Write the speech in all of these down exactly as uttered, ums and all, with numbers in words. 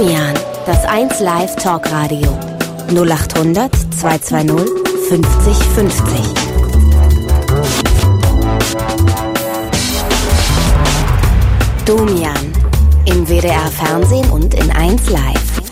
Domian, das eins Live Talkradio. null acht hundert zweihundertzweißig fünfzig fünfzig. Domian, im W D R Fernsehen und in eins Live.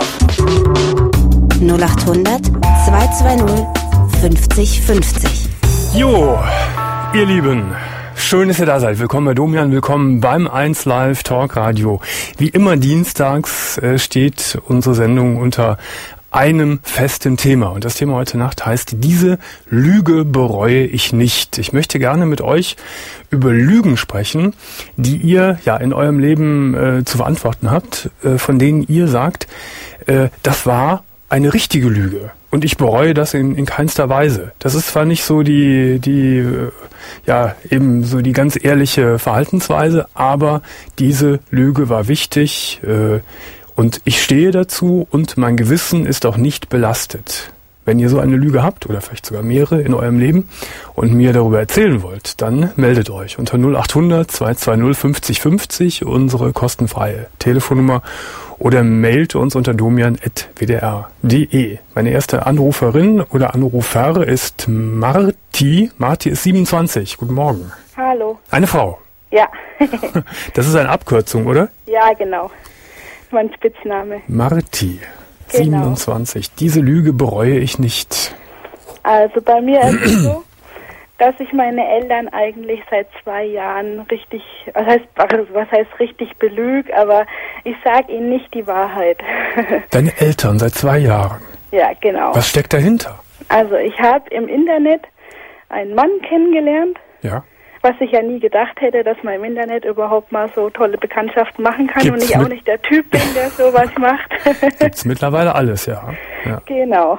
null acht hundert zweihundertzweißig fünfzig fünfzig. Jo, ihr Lieben, schön, dass ihr da seid. Willkommen bei Domian, willkommen beim eins Live Talkradio. Wie immer dienstags äh, steht unsere Sendung unter einem festen Thema. Und das Thema heute Nacht heißt, diese Lüge bereue ich nicht. Ich möchte gerne mit euch über Lügen sprechen, die ihr ja in eurem Leben äh, zu verantworten habt, äh, von denen ihr sagt, äh, das war eine richtige Lüge. Und ich bereue das in, in keinster Weise. Das ist zwar nicht so die, die, äh, ja, eben so die ganz ehrliche Verhaltensweise, aber diese Lüge war wichtig, äh, und ich stehe dazu und mein Gewissen ist auch nicht belastet. Wenn ihr so eine Lüge habt oder vielleicht sogar mehrere in eurem Leben und mir darüber erzählen wollt, dann meldet euch unter null acht hundert zweihundertzweißig fünfzig fünfzig, unsere kostenfreie Telefonnummer, oder mailt uns unter domian at w d r punkt d e. Meine erste Anruferin oder Anrufer ist Marti. Marti ist siebenundzwanzig. Guten Morgen. Hallo. Eine Frau? Ja. Das ist eine Abkürzung, oder? Ja, genau. Mein Spitzname. Marti, genau. siebenundzwanzig. Diese Lüge bereue ich nicht. Also bei mir ist es so, dass ich meine Eltern eigentlich seit zwei Jahren richtig, was heißt, was heißt richtig belüge, aber ich sage ihnen nicht die Wahrheit. Deine Eltern seit zwei Jahren? Ja, genau. Was steckt dahinter? Also ich habe im Internet einen Mann kennengelernt. Ja. Was ich ja nie gedacht hätte, dass man im Internet überhaupt mal so tolle Bekanntschaften machen kann. Gibt's und ich auch nicht der Typ bin, der sowas macht. Gibt's mittlerweile alles, ja. ja. Genau.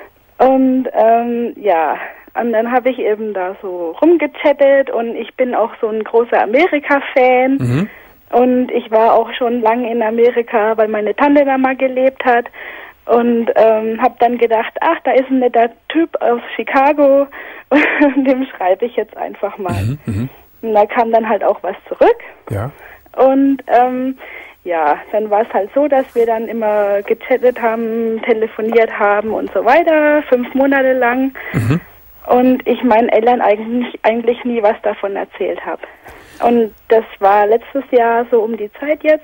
Und ähm, ja, und dann habe ich eben da so rumgechattet und ich bin auch so ein großer Amerika-Fan. Mhm. Und ich war auch schon lange in Amerika, weil meine Tante da mal gelebt hat. Und ähm, habe dann gedacht, ach, da ist ein netter Typ aus Chicago und dem schreibe ich jetzt einfach mal. Mhm, mh. Und da kam dann halt auch was zurück. Ja. Und ähm, ja, dann war es halt so, dass wir dann immer gechattet haben, telefoniert haben und so weiter, fünf Monate lang. Mhm. Und ich meinen Eltern eigentlich, eigentlich nie was davon erzählt habe. Und das war letztes Jahr so um die Zeit jetzt.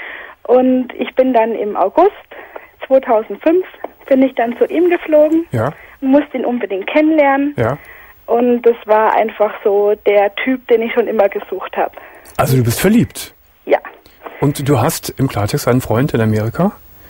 Und ich bin dann im August zweitausendfünf bin ich dann zu ihm geflogen, ja. und musste ihn unbedingt kennenlernen. Ja. Und das war einfach so der Typ, den ich schon immer gesucht habe. Also du bist verliebt? Ja. Und du hast im Klartext einen Freund in Amerika?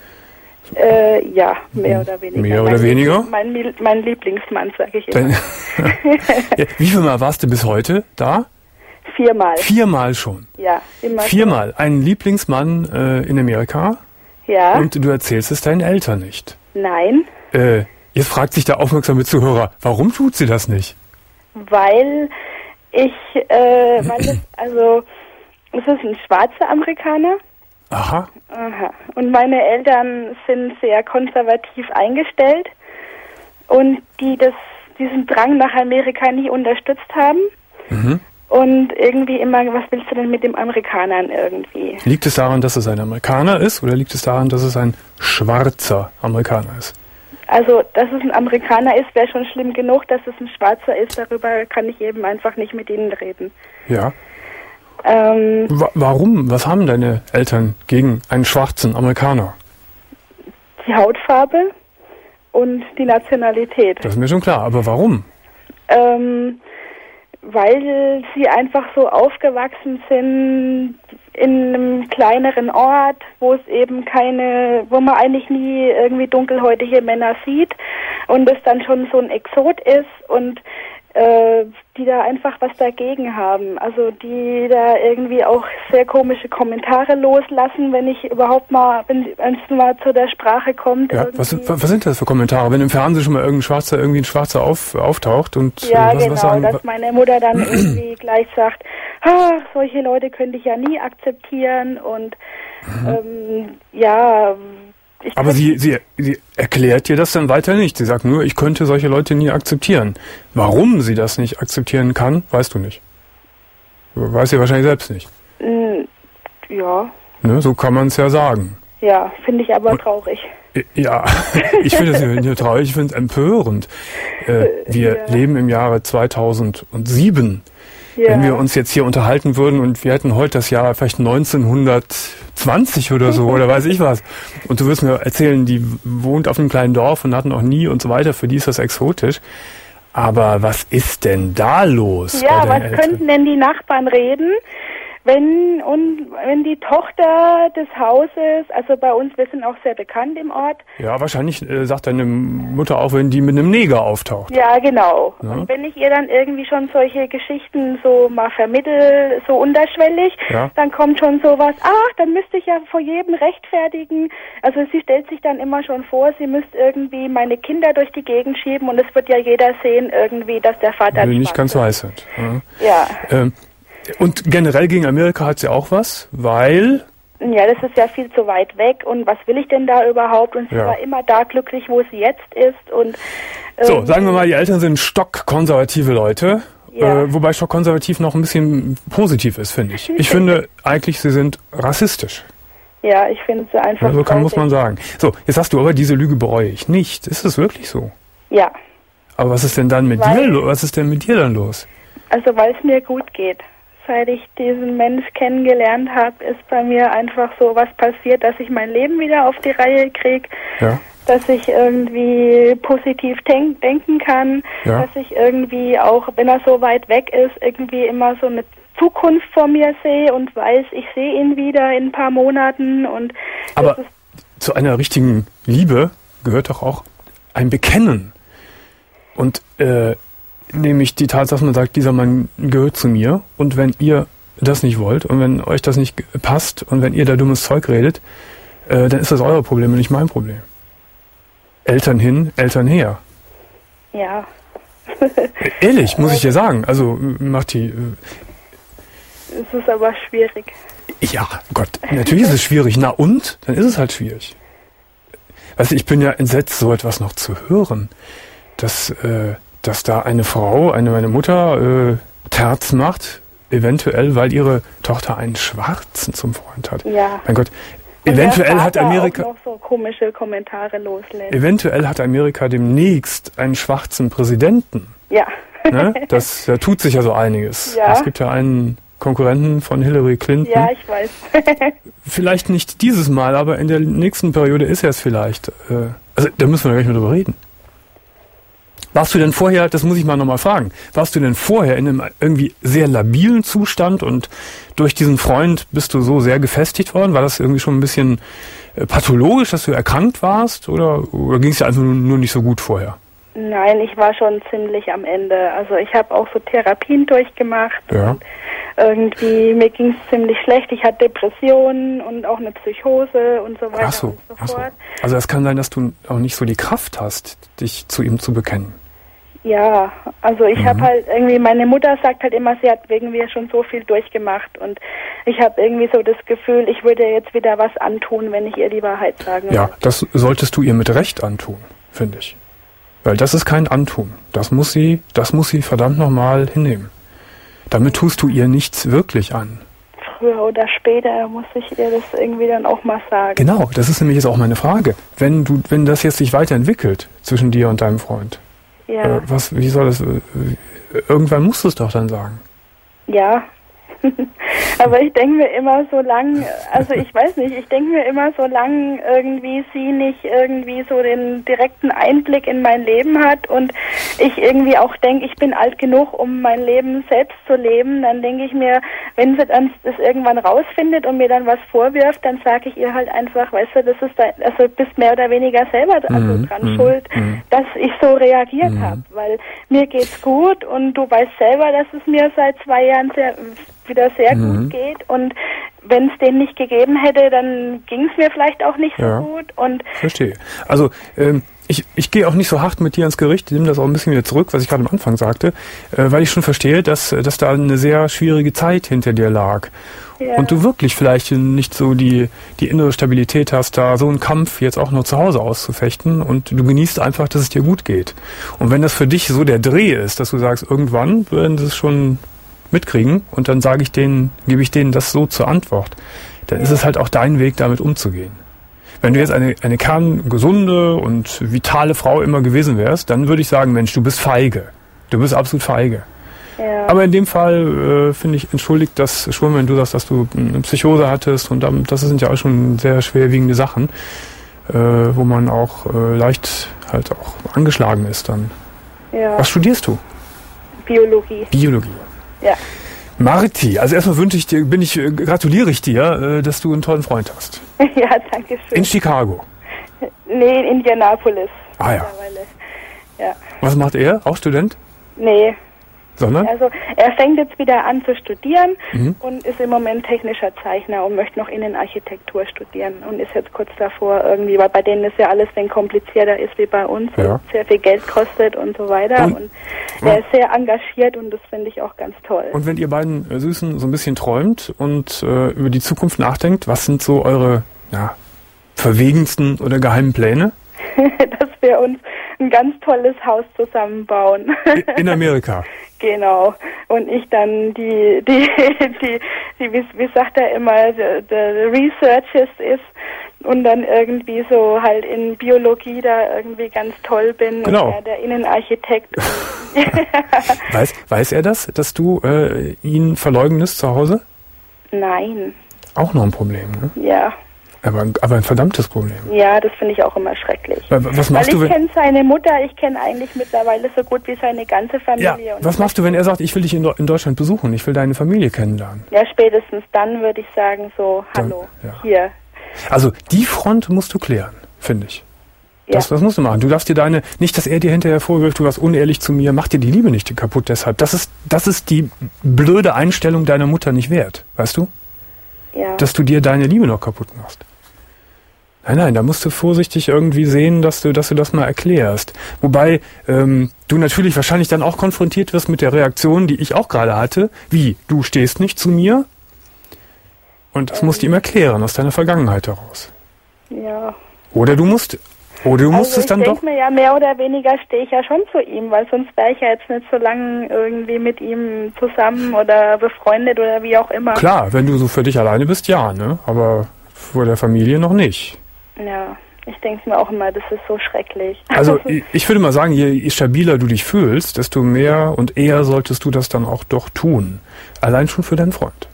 Äh, ja, mehr oder weniger. Mehr oder mein weniger? Mein, mein Lieblingsmann, sage ich immer. Ja, wie viel Mal warst du bis heute da? Viermal. Viermal schon? Ja, immer. Viermal. So. Ein Lieblingsmann äh, in Amerika? Ja. Und du erzählst es deinen Eltern nicht? Nein. Äh, jetzt fragt sich der aufmerksame Zuhörer, warum tut sie das nicht? Weil ich, äh, weil es, also, es ist ein schwarzer Amerikaner. Aha. Aha. Und meine Eltern sind sehr konservativ eingestellt und die das, diesen Drang nach Amerika nie unterstützt haben. Mhm. Und irgendwie immer, was willst du denn mit dem Amerikanern irgendwie? Liegt es daran, dass es ein Amerikaner ist, oder liegt es daran, dass es ein schwarzer Amerikaner ist? Also, dass es ein Amerikaner ist, wäre schon schlimm genug. Dass es ein Schwarzer ist, darüber kann ich eben einfach nicht mit ihnen reden. Ja. Ähm, Wa- warum? Was haben deine Eltern gegen einen schwarzen Amerikaner? Die Hautfarbe und die Nationalität. Das ist mir schon klar, aber warum? Ähm... Weil sie einfach so aufgewachsen sind in einem kleineren Ort, wo es eben keine, wo man eigentlich nie irgendwie dunkelhäutige Männer sieht und es dann schon so ein Exot ist und äh, die da einfach was dagegen haben. Also die da irgendwie auch sehr komische Kommentare loslassen, wenn ich überhaupt mal, wenn es mal zu der Sprache kommt. Ja, was, was sind das für Kommentare? Wenn im Fernsehen schon mal irgendein Schwarzer, irgendwie ein Schwarzer auf, auftaucht und ja, was, genau, was sagen, dass meine Mutter dann irgendwie gleich sagt, ach, solche Leute könnte ich ja nie akzeptieren und mhm. ähm, ja. Ich Aber sie, sie, sie erklärt dir das dann weiter nicht. Sie sagt nur, ich könnte solche Leute nie akzeptieren. Warum sie das nicht akzeptieren kann, weißt du nicht. Weiß sie wahrscheinlich selbst nicht. Ja. Ne, so kann man es ja sagen. Ja. Ja, finde ich aber und, traurig. Ja, ich finde es nicht traurig, ich finde es empörend. Äh, wir ja. leben im Jahre zweitausendsieben. Ja. Wenn wir uns jetzt hier unterhalten würden und wir hätten heute das Jahr vielleicht neunzehnhundertzwanzig oder so oder weiß ich was. Und du wirst mir erzählen, die wohnt auf einem kleinen Dorf und hatten auch nie und so weiter, für die ist das exotisch. Aber was ist denn da los? Ja, was Eltern? Könnten denn die Nachbarn reden? Wenn und wenn die Tochter des Hauses, also bei uns, wir sind auch sehr bekannt im Ort. Ja, wahrscheinlich äh, sagt deine Mutter auch, wenn die mit einem Neger auftaucht. Ja, genau. Ja. Und wenn ich ihr dann irgendwie schon solche Geschichten so mal vermittel, so unterschwellig, ja. dann kommt schon sowas, ach, dann müsste ich ja vor jedem rechtfertigen. Also sie stellt sich dann immer schon vor, sie müsste irgendwie meine Kinder durch die Gegend schieben und es wird ja jeder sehen irgendwie, dass der Vater nicht ganz weiß sind. Ja. ja. Ähm, Und generell gegen Amerika hat sie auch was, weil... Ja, das ist ja viel zu weit weg und was will ich denn da überhaupt? Und sie ja. war immer da glücklich, wo sie jetzt ist. Und ähm, so, sagen wir mal, die Eltern sind stockkonservative Leute, ja. äh, wobei stockkonservativ noch ein bisschen positiv ist, finde ich. Ich finde eigentlich, sie sind rassistisch. Ja, ich finde sie einfach... Ja, so kann, muss man sagen. So, jetzt sagst du aber, diese Lüge bereue ich nicht. Ist es wirklich so? Ja. Aber was ist denn dann mit weil, dir, was ist denn mit dir dann los? Also, weil es mir gut geht. Seit ich diesen Mensch kennengelernt habe, ist bei mir einfach so was passiert, dass ich mein Leben wieder auf die Reihe kriege, ja. dass ich irgendwie positiv denk- denken kann, ja. dass ich irgendwie auch, wenn er so weit weg ist, irgendwie immer so eine Zukunft vor mir sehe und weiß, ich sehe ihn wieder in ein paar Monaten. Und aber zu einer richtigen Liebe gehört doch auch ein Bekennen. Und äh, nämlich die Tatsache, dass man sagt, dieser Mann gehört zu mir und wenn ihr das nicht wollt und wenn euch das nicht passt und wenn ihr da dummes Zeug redet, äh, dann ist das euer Problem und nicht mein Problem. Eltern hin, Eltern her. Ja. Ehrlich, muss ich dir sagen. Also, Marti. Äh, es ist aber schwierig. Ja, Gott, natürlich ist es schwierig. Na und? Dann ist es halt schwierig. Weißt du, ich bin ja entsetzt, so etwas noch zu hören. Dass, äh, dass da eine Frau, eine meine Mutter, äh, Terz macht, eventuell, weil ihre Tochter einen Schwarzen zum Freund hat. Ja. Mein Gott, eventuell hat Amerika auch noch so komische Kommentare loslässt. Eventuell hat Amerika demnächst einen schwarzen Präsidenten. Ja. Ne? Das, da tut sich ja so einiges. Ja. Es gibt ja einen Konkurrenten von Hillary Clinton. Ja, ich weiß. Vielleicht nicht dieses Mal, aber in der nächsten Periode ist er es vielleicht. Äh, also da müssen wir gar nicht mehr drüber reden. Warst du denn vorher, das muss ich mal nochmal fragen, warst du denn vorher in einem irgendwie sehr labilen Zustand und durch diesen Freund bist du so sehr gefestigt worden? War das irgendwie schon ein bisschen äh, pathologisch, dass du erkrankt warst oder, oder ging es dir einfach nur, nur nicht so gut vorher? Nein, ich war schon ziemlich am Ende. Also ich habe auch so Therapien durchgemacht. Ja. Und irgendwie, mir ging es ziemlich schlecht. Ich hatte Depressionen und auch eine Psychose und so weiter ach so, und so ach so. fort. Also es kann sein, dass du auch nicht so die Kraft hast, dich zu ihm zu bekennen. Ja, also ich mhm. habe halt irgendwie, meine Mutter sagt halt immer, sie hat irgendwie schon so viel durchgemacht und ich habe irgendwie so das Gefühl, ich würde jetzt wieder was antun, wenn ich ihr die Wahrheit sagen Ja, würde. das solltest du ihr mit Recht antun, finde ich. Weil das ist kein Antun. Das muss sie, das muss sie verdammt nochmal hinnehmen. Damit tust du ihr nichts wirklich an. Früher oder später muss ich ihr das irgendwie dann auch mal sagen. Genau, das ist nämlich jetzt auch meine Frage. Wenn du, wenn das jetzt sich weiterentwickelt zwischen dir und deinem Freund, ja. äh, was, wie soll das, äh, irgendwann musst du es doch dann sagen. Ja. Aber ich denke mir immer so lang, also ich weiß nicht, ich denke mir immer so lang irgendwie sie nicht irgendwie so den direkten Einblick in mein Leben hat und ich irgendwie auch denke, ich bin alt genug, um mein Leben selbst zu leben, dann denke ich mir, wenn sie dann das irgendwann rausfindet und mir dann was vorwirft, dann sage ich ihr halt einfach, weißt du, das ist da, also bist mehr oder weniger selber also mhm. dran mhm. schuld, mhm. dass ich so reagiert mhm. habe, weil mir geht's gut und du weißt selber, dass es mir seit zwei Jahren sehr wieder sehr mhm. gut geht und wenn es den nicht gegeben hätte, dann ging es mir vielleicht auch nicht so ja. gut. Und verstehe. Also ähm, ich, ich gehe auch nicht so hart mit dir ins Gericht, ich nehme das auch ein bisschen wieder zurück, was ich gerade am Anfang sagte, äh, weil ich schon verstehe, dass, dass da eine sehr schwierige Zeit hinter dir lag. Ja. Und du wirklich vielleicht nicht so die, die innere Stabilität hast, da so einen Kampf jetzt auch nur zu Hause auszufechten und du genießt einfach, dass es dir gut geht. Und wenn das für dich so der Dreh ist, dass du sagst, irgendwann werden sie es schon mitkriegen und dann sage ich denen, gebe ich denen das so zur Antwort, dann ja. ist es halt auch dein Weg, damit umzugehen. Wenn du jetzt eine, eine kerngesunde und vitale Frau immer gewesen wärst, dann würde ich sagen, Mensch, du bist feige. Du bist absolut feige. Ja. Aber in dem Fall äh, finde ich entschuldigt das schon, wenn du sagst, dass du eine Psychose hattest und ähm, das sind ja auch schon sehr schwerwiegende Sachen, äh, wo man auch äh, leicht halt auch angeschlagen ist dann. Ja. Was studierst du? Biologie. Biologie. Ja. Marti, also erstmal wünsche ich dir, bin ich, äh, gratuliere ich dir, äh, dass du einen tollen Freund hast. Ja, danke schön. In Chicago. Nee, in Indianapolis. Ah ja. Ja. Was macht er? Auch Student? Nee. Sondern? Also er fängt jetzt wieder an zu studieren Mhm. und ist im Moment technischer Zeichner und möchte noch Innenarchitektur studieren und ist jetzt kurz davor irgendwie, weil bei denen ist ja alles wenn komplizierter ist wie bei uns Ja. und sehr viel Geld kostet und so weiter Und- und, er ist sehr engagiert und das finde ich auch ganz toll. Und wenn ihr beiden äh, Süßen so ein bisschen träumt und äh, über die Zukunft nachdenkt, was sind so eure ja, verwegensten oder geheimen Pläne? Dass wir uns ein ganz tolles Haus zusammenbauen. I- In Amerika. Genau. Und ich dann die, die, die, die wie, wie sagt er immer, der the Researchist ist und dann irgendwie so halt in Biologie da irgendwie ganz toll bin. Genau. Und er der Innenarchitekt. Weiß, weiß er das, dass du äh, ihn verleugnest zu Hause? Nein. Auch noch ein Problem, ne? Ja. Aber, aber ein verdammtes Problem. Ja, das finde ich auch immer schrecklich. Wa- Was machst Weil du, ich wenn, kenne seine Mutter, ich kenne eigentlich mittlerweile so gut wie seine ganze Familie. ja, und was machst du, wenn er sagt, ich will dich in, Deu- in Deutschland besuchen, ich will deine Familie kennenlernen? Ja, spätestens dann würde ich sagen so, Dann, hallo, ja. hier. Also die Front musst du klären, finde ich. Ja. Das, das musst du machen. Du darfst dir deine, nicht, dass er dir hinterher vorwirft, du warst unehrlich zu mir, mach dir die Liebe nicht kaputt deshalb. Das ist, das ist die blöde Einstellung deiner Mutter nicht wert, weißt du? Ja. Dass du dir deine Liebe noch kaputt machst. Nein, nein, da musst du vorsichtig irgendwie sehen, dass du, dass du das mal erklärst. Wobei ähm, du natürlich wahrscheinlich dann auch konfrontiert wirst mit der Reaktion, die ich auch gerade hatte. Wie? Du stehst nicht zu mir? Und das musst du ihm erklären, aus deiner Vergangenheit heraus. Ja. Oder du musst, oder du musst also es dann ich doch... denke mir ja, mehr oder weniger stehe ich ja schon zu ihm, weil sonst wäre ich ja jetzt nicht so lange irgendwie mit ihm zusammen oder befreundet oder wie auch immer. Klar, wenn du so für dich alleine bist, ja, ne? Aber vor der Familie noch nicht. Ja, ich denke mir auch immer, das ist so schrecklich. Also ich, ich würde mal sagen, je, je stabiler du dich fühlst, desto mehr und eher solltest du das dann auch doch tun. Allein schon für deinen Freund.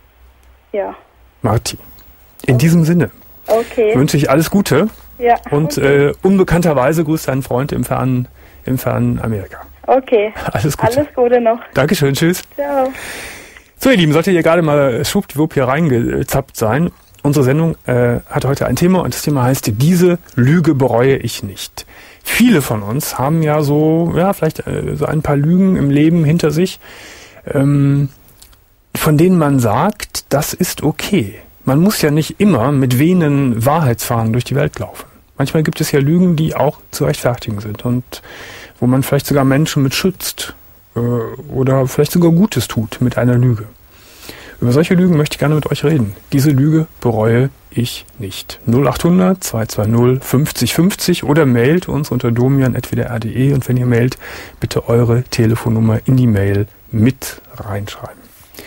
Ja, Marti. In diesem Sinne okay. wünsche ich alles Gute Ja, und okay. äh, unbekannterweise grüßt deinen Freund im fernen, im fernen Amerika. Okay. Alles Gute. Alles Gute noch. Dankeschön, tschüss. Ciao. So, ihr Lieben, solltet ihr gerade mal schwuppdiwupp hier reingezappt sein. Unsere Sendung äh, hat heute ein Thema und das Thema heißt, diese Lüge bereue ich nicht. Viele von uns haben ja so, ja, vielleicht äh, so ein paar Lügen im Leben hinter sich, ähm, von denen man sagt, das ist okay. Man muss ja nicht immer mit wehenden Wahrheitsfahnen durch die Welt laufen. Manchmal gibt es ja Lügen, die auch zu rechtfertigen sind und wo man vielleicht sogar Menschen mit schützt äh, oder vielleicht sogar Gutes tut mit einer Lüge. Über solche Lügen möchte ich gerne mit euch reden. Diese Lüge bereue ich nicht. null acht hundert zwei zwei null fünfzig fünfzig oder mailt uns unter domian punkt w d r punkt d e und wenn ihr mailt, bitte eure Telefonnummer in die Mail mit reinschreiben.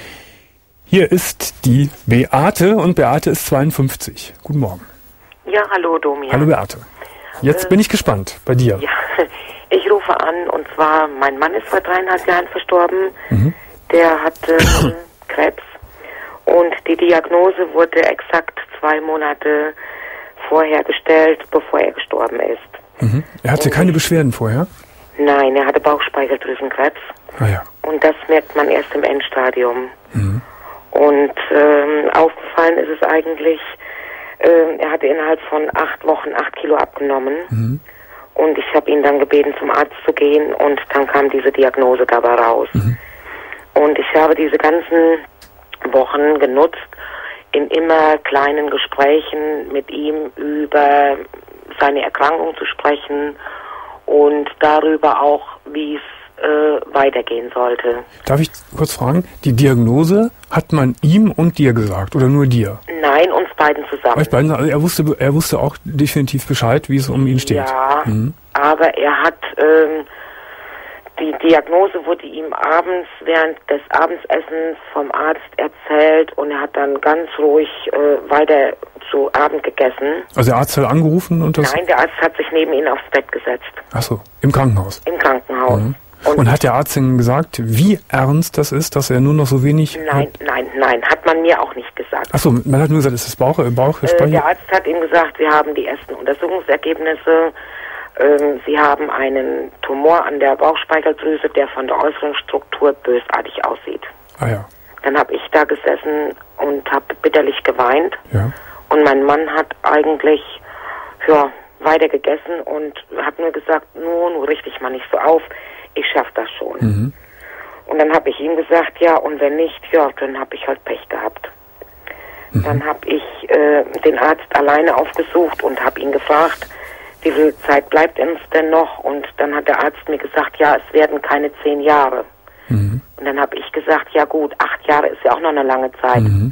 Hier ist die Beate und Beate ist zweiundfünfzig. Guten Morgen. Ja, hallo Domian. Hallo Beate. Jetzt Äh, bin ich gespannt bei dir. Ja, ich rufe an und zwar, mein Mann ist vor dreieinhalb Jahren verstorben. Mhm. Der hatte Krebs und die Diagnose wurde exakt zwei Monate vorher gestellt, bevor er gestorben ist. Mhm. Er hatte keine Beschwerden vorher? Nein, er hatte Bauchspeicheldrüsenkrebs Ah ja. und das merkt man erst im Endstadium. Mhm. Und ähm, aufgefallen ist es eigentlich, ähm, er hatte innerhalb von acht Wochen acht Kilo abgenommen. Mhm. Und ich habe ihn dann gebeten, zum Arzt zu gehen und dann kam diese Diagnose dabei raus. Mhm. Und ich habe diese ganzen Wochen genutzt, in immer kleinen Gesprächen mit ihm über seine Erkrankung zu sprechen und darüber auch, wie es äh, weitergehen sollte. Darf ich kurz fragen, die Diagnose hat man ihm und dir gesagt oder nur dir? Nein, uns beiden zusammen. Euch beiden, also er wusste, er wusste auch definitiv Bescheid, wie es um ihn steht. Ja, Mhm. aber er hat, ähm, die Diagnose wurde ihm abends während des Abendessens vom Arzt erzählt und er hat dann ganz ruhig äh, weiter zu Abend gegessen. Also der Arzt hat angerufen und das... Nein, der Arzt hat sich neben ihn aufs Bett gesetzt. Ach so, im Krankenhaus? Im Krankenhaus. Mhm. Und, und hat der Arzt denn gesagt, wie ernst das ist, dass er nur noch so wenig... Nein, nein, nein, hat man mir auch nicht gesagt. Ach so, man hat nur gesagt, es ist Bauch, Bauch, äh, Der Arzt hat ihm gesagt, wir haben die ersten Untersuchungsergebnisse. Ähm, Sie haben einen Tumor an der Bauchspeicheldrüse, der von der äußeren Struktur bösartig aussieht. Ah ja. Dann habe ich da gesessen und habe bitterlich geweint. Ja. Und mein Mann hat eigentlich ja, weiter gegessen und hat nur gesagt, nur, nur richtig mal nicht so auf, ich schaff das schon. Mhm. Und dann habe ich ihm gesagt, ja, und wenn nicht, ja, dann habe ich halt Pech gehabt. Mhm. Dann habe ich äh, den Arzt alleine aufgesucht und habe ihn gefragt, wie viel Zeit bleibt uns denn noch? Und dann hat der Arzt mir gesagt, ja, es werden keine zehn Jahre. Mhm. Und dann habe ich gesagt, ja gut, acht Jahre ist ja auch noch eine lange Zeit. Mhm.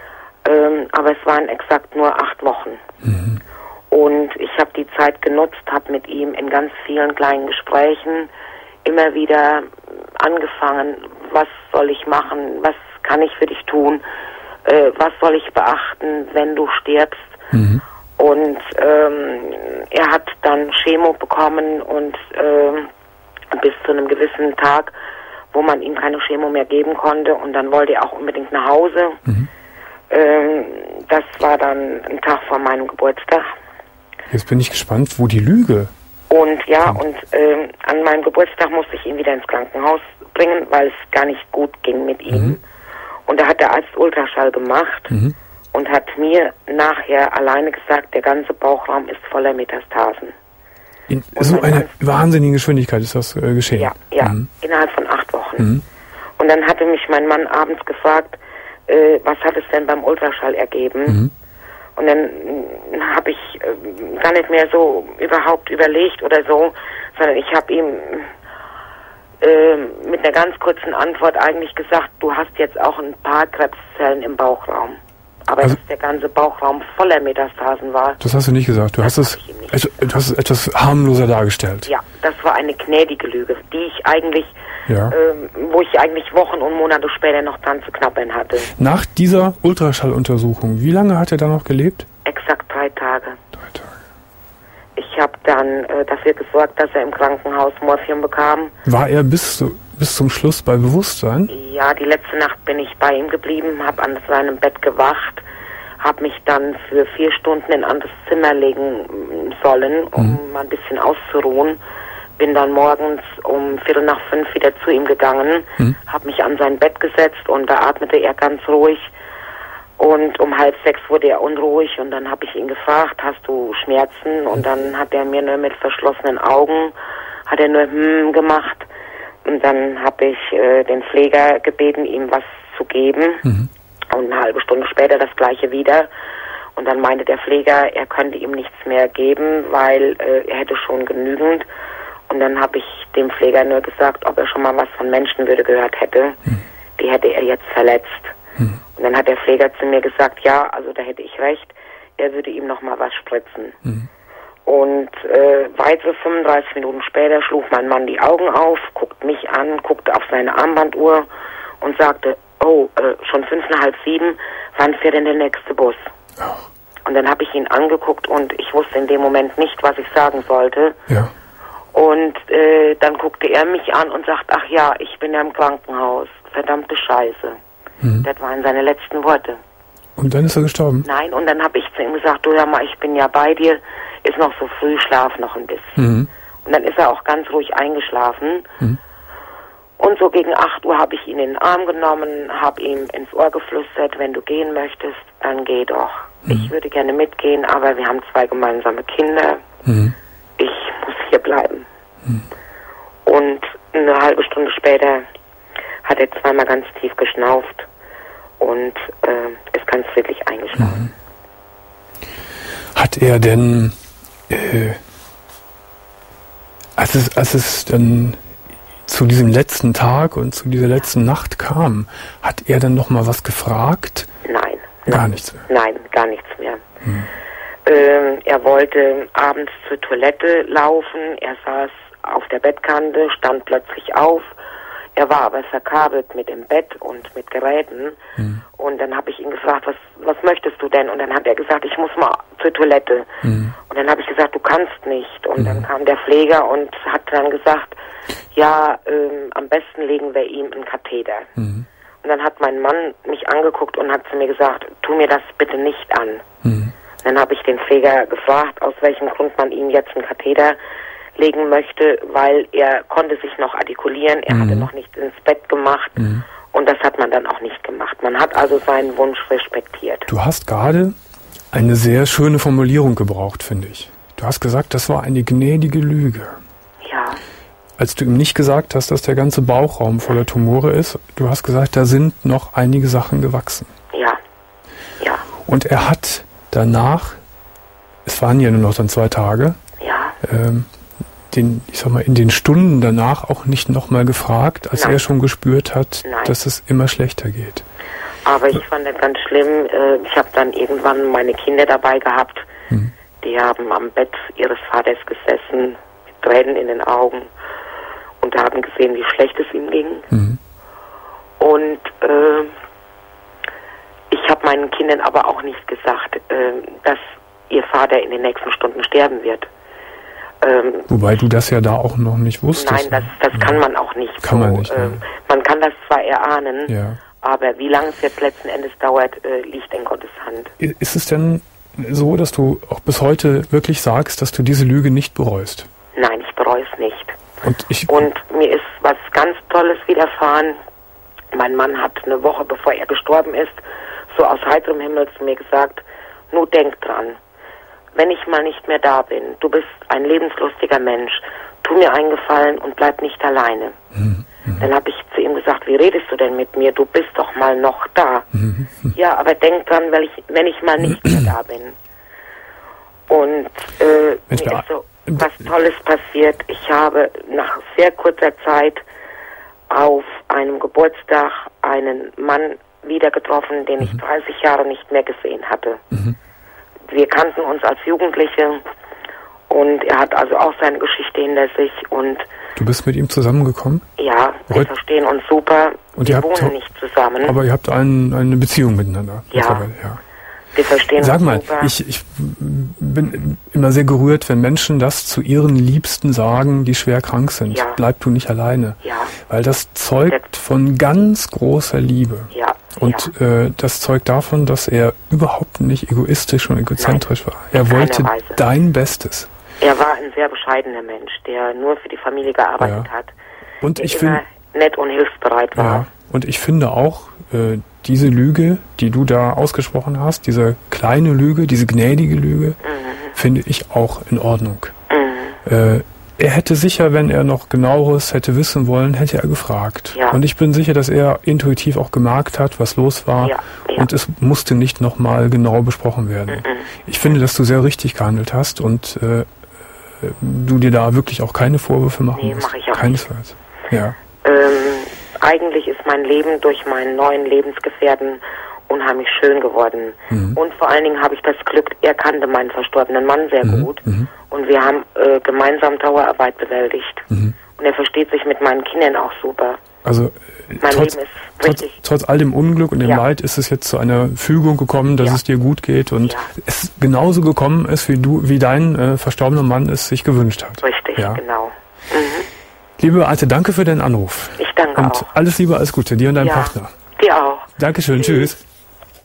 Ähm, aber es waren exakt nur acht Wochen. Mhm. Und ich habe die Zeit genutzt, habe mit ihm in ganz vielen kleinen Gesprächen immer wieder angefangen, was soll ich machen, was kann ich für dich tun, äh, was soll ich beachten, wenn du stirbst. Mhm. Und ähm, er hat dann Chemo bekommen und ähm, bis zu einem gewissen Tag, wo man ihm keine Chemo mehr geben konnte, und dann wollte er auch unbedingt nach Hause. Mhm. Ähm, das war dann ein Tag vor meinem Geburtstag. Jetzt bin ich gespannt, wo die Lüge... Und ja, und ähm, an meinem Geburtstag musste ich ihn wieder ins Krankenhaus bringen, weil es gar nicht gut ging mit ihm. Mhm. Und da hat der Arzt Ultraschall gemacht mhm. und hat mir nachher alleine gesagt, der ganze Bauchraum ist voller Metastasen. In so einer wahnsinnigen Geschwindigkeit ist das äh, geschehen? Ja, ja, mhm. innerhalb von acht Wochen. Mhm. Und dann hatte mich mein Mann abends gefragt, äh, was hat es denn beim Ultraschall ergeben? Mhm. Und dann habe ich äh, gar nicht mehr so überhaupt überlegt oder so, sondern ich habe ihm äh, mit einer ganz kurzen Antwort eigentlich gesagt, du hast jetzt auch ein paar Krebszellen im Bauchraum. Aber also, dass der ganze Bauchraum voller Metastasen war. Das hast du nicht gesagt. Du hast es also, du hast es etwas harmloser dargestellt. Ja, das war eine gnädige Lüge, die ich eigentlich, ja. ähm, wo ich eigentlich Wochen und Monate später noch dran zu knabbern hatte. Nach dieser Ultraschalluntersuchung, wie lange hat er dann noch gelebt? Exakt drei Tage. Drei Tage. Ich habe dann äh, dafür gesorgt, dass er im Krankenhaus Morphium bekam. War er bis, zu, bis zum Schluss bei Bewusstsein? Ja, die letzte Nacht bin ich bei ihm geblieben, habe an seinem Bett gewacht, habe mich dann für vier Stunden in ein anderes Zimmer legen sollen, um mhm. mal ein bisschen auszuruhen. Bin dann morgens um Viertel nach fünf wieder zu ihm gegangen, mhm. habe mich an sein Bett gesetzt und da atmete er ganz ruhig. Und um halb sechs wurde er unruhig und dann habe ich ihn gefragt, hast du Schmerzen? Und dann hat er mir nur mit verschlossenen Augen, hat er nur hm gemacht. Und dann habe ich äh, den Pfleger gebeten, ihm was zu geben. Mhm. Und eine halbe Stunde später das gleiche wieder. Und dann meinte der Pfleger, er könnte ihm nichts mehr geben, weil äh, er hätte schon genügend. Und dann habe ich dem Pfleger nur gesagt, ob er schon mal was von Menschenwürde gehört hätte. Mhm. Die hätte er jetzt verletzt. Mhm. Und dann hat der Pfleger zu mir gesagt, ja, also da hätte ich recht, er würde ihm noch mal was spritzen. Mhm. Und äh, weitere fünfunddreißig Minuten später schlug mein Mann die Augen auf, guckt mich an, guckte auf seine Armbanduhr und sagte, oh, äh, schon fünf nach halb sieben, wann fährt denn der nächste Bus? Oh. Und dann habe ich ihn angeguckt und ich wusste in dem Moment nicht, was ich sagen sollte. Ja. Und äh, dann guckte er mich an und sagt, ach ja, ich bin ja im Krankenhaus, verdammte Scheiße. Mhm. Das waren seine letzten Worte. Und dann ist er gestorben? Nein, und dann habe ich zu ihm gesagt, du hör mal, ich bin ja bei dir, ist noch so früh, schlaf noch ein bisschen. Mhm. Und dann ist er auch ganz ruhig eingeschlafen. Mhm. Und so gegen acht Uhr habe ich ihn in den Arm genommen, habe ihm ins Ohr geflüstert, wenn du gehen möchtest, dann geh doch. Mhm. Ich würde gerne mitgehen, aber wir haben zwei gemeinsame Kinder. Mhm. Ich muss hier bleiben. Mhm. Und eine halbe Stunde später hat er zweimal ganz tief geschnauft und äh, ist ganz friedlich eingeschlafen. Mhm. Hat er denn, äh, als es, als es dann zu diesem letzten Tag und zu dieser letzten Nacht kam, hat er dann noch mal was gefragt? Nein. Gar nein, nichts mehr? Nein, gar nichts mehr. Mhm. Ähm, er wollte abends zur Toilette laufen, er saß auf der Bettkante, stand plötzlich auf. Er war aber verkabelt mit dem Bett und mit Geräten. Mhm. Und dann habe ich ihn gefragt, was, was möchtest du denn? Und dann hat er gesagt, ich muss mal zur Toilette. Mhm. Und dann habe ich gesagt, du kannst nicht. Und mhm. dann kam der Pfleger und hat dann gesagt, ja, ähm, am besten legen wir ihm einen Katheter. Mhm. Und dann hat mein Mann mich angeguckt und hat zu mir gesagt, tu mir das bitte nicht an. Mhm. Dann habe ich den Pfleger gefragt, aus welchem Grund man ihm jetzt einen Katheter legen möchte, weil er konnte sich noch artikulieren, er mhm. hatte noch nicht ins Bett gemacht mhm. und das hat man dann auch nicht gemacht. Man hat also seinen Wunsch respektiert. Du hast gerade eine sehr schöne Formulierung gebraucht, finde ich. Du hast gesagt, das war eine gnädige Lüge. Ja. Als du ihm nicht gesagt hast, dass der ganze Bauchraum voller Tumore ist, du hast gesagt, da sind noch einige Sachen gewachsen. Ja. Ja. Und er hat danach, es waren ja nur noch dann zwei Tage, ja. ähm, den, ich sag mal, in den Stunden danach auch nicht nochmal gefragt, als Nein. er schon gespürt hat, Nein. dass es immer schlechter geht. Aber ich fand das ganz schlimm. Ich habe dann irgendwann meine Kinder dabei gehabt. Hm. Die haben am Bett ihres Vaters gesessen, mit Tränen in den Augen und haben gesehen, wie schlecht es ihm ging. Hm. Und äh, ich habe meinen Kindern aber auch nicht gesagt, äh, dass ihr Vater in den nächsten Stunden sterben wird. Ähm, Wobei du das ja da auch noch nicht wusstest. Nein, das, das kann man auch nicht. Kann so. man nicht. Ähm, man kann das zwar erahnen, ja. aber wie lange es jetzt letzten Endes dauert, äh, liegt in Gottes Hand. Ist es denn so, dass du auch bis heute wirklich sagst, dass du diese Lüge nicht bereust? Nein, ich bereue es nicht. Und, ich Und mir ist was ganz Tolles widerfahren. Mein Mann hat eine Woche bevor er gestorben ist, so aus heiterem Himmel zu mir gesagt, nur denk dran, wenn ich mal nicht mehr da bin, du bist ein lebenslustiger Mensch, tu mir einen Gefallen und bleib nicht alleine. Mhm. Dann habe ich zu ihm gesagt, wie redest du denn mit mir? Du bist doch mal noch da. Mhm. Ja, aber denk dran, wenn ich, wenn ich mal nicht mehr da bin. Und äh, mir ist so was Tolles passiert. Ich habe nach sehr kurzer Zeit auf einem Geburtstag einen Mann wieder getroffen, den ich mhm. dreißig Jahre nicht mehr gesehen hatte. Mhm. Wir kannten uns als Jugendliche und er hat also auch seine Geschichte hinter sich. Und du bist mit ihm zusammengekommen? Ja, wir Heut? verstehen uns super. Und wir ihr wohnen habt, nicht zusammen. Aber ihr habt ein, eine Beziehung miteinander? Ja. ja. Wir verstehen Sag uns mal, super. Ich, ich bin immer sehr gerührt, wenn Menschen das zu ihren Liebsten sagen, die schwer krank sind. Ja. Bleib du nicht alleine. Ja. Weil das zeugt von ganz großer Liebe. Ja. Und ja. äh, das zeugt davon, dass er überhaupt nicht egoistisch und egozentrisch Nein, war. Er wollte Weise. dein Bestes. Er war ein sehr bescheidener Mensch, der nur für die Familie gearbeitet ja. hat. Und der ich immer find, nett und hilfsbereit war. Ja. Und ich finde auch, äh, diese Lüge, die du da ausgesprochen hast, diese kleine Lüge, diese gnädige Lüge, mhm. finde ich auch in Ordnung. Mhm. Äh, er hätte sicher, wenn er noch genaueres hätte wissen wollen, hätte er gefragt. Ja. Und ich bin sicher, dass er intuitiv auch gemerkt hat, was los war. Ja. Ja. Und es musste nicht nochmal genau besprochen werden. Mhm. Ich finde, dass du sehr richtig gehandelt hast und äh, du dir da wirklich auch keine Vorwürfe machen nee, musst. Mach ich auch Keinesfalls. Ja. Ähm, eigentlich ist mein Leben durch meinen neuen Lebensgefährten unheimlich schön geworden. Mhm. Und vor allen Dingen habe ich das Glück, er kannte meinen verstorbenen Mann sehr mhm. gut. Mhm. Und wir haben äh, gemeinsam Trauerarbeit bewältigt. Mhm. Und er versteht sich mit meinen Kindern auch super. Also mein trotz, Leben ist trotz, richtig. trotz all dem Unglück und dem ja. Leid ist es jetzt zu einer Fügung gekommen, dass ja. es dir gut geht und ja. es genauso gekommen ist, wie du, wie dein äh, verstorbener Mann es sich gewünscht hat. Richtig, ja. genau. Mhm. Liebe Alte, danke für deinen Anruf. Ich danke und auch. Und alles Liebe, alles Gute, dir und deinem ja. Partner. Dir auch. Dankeschön, tschüss. tschüss.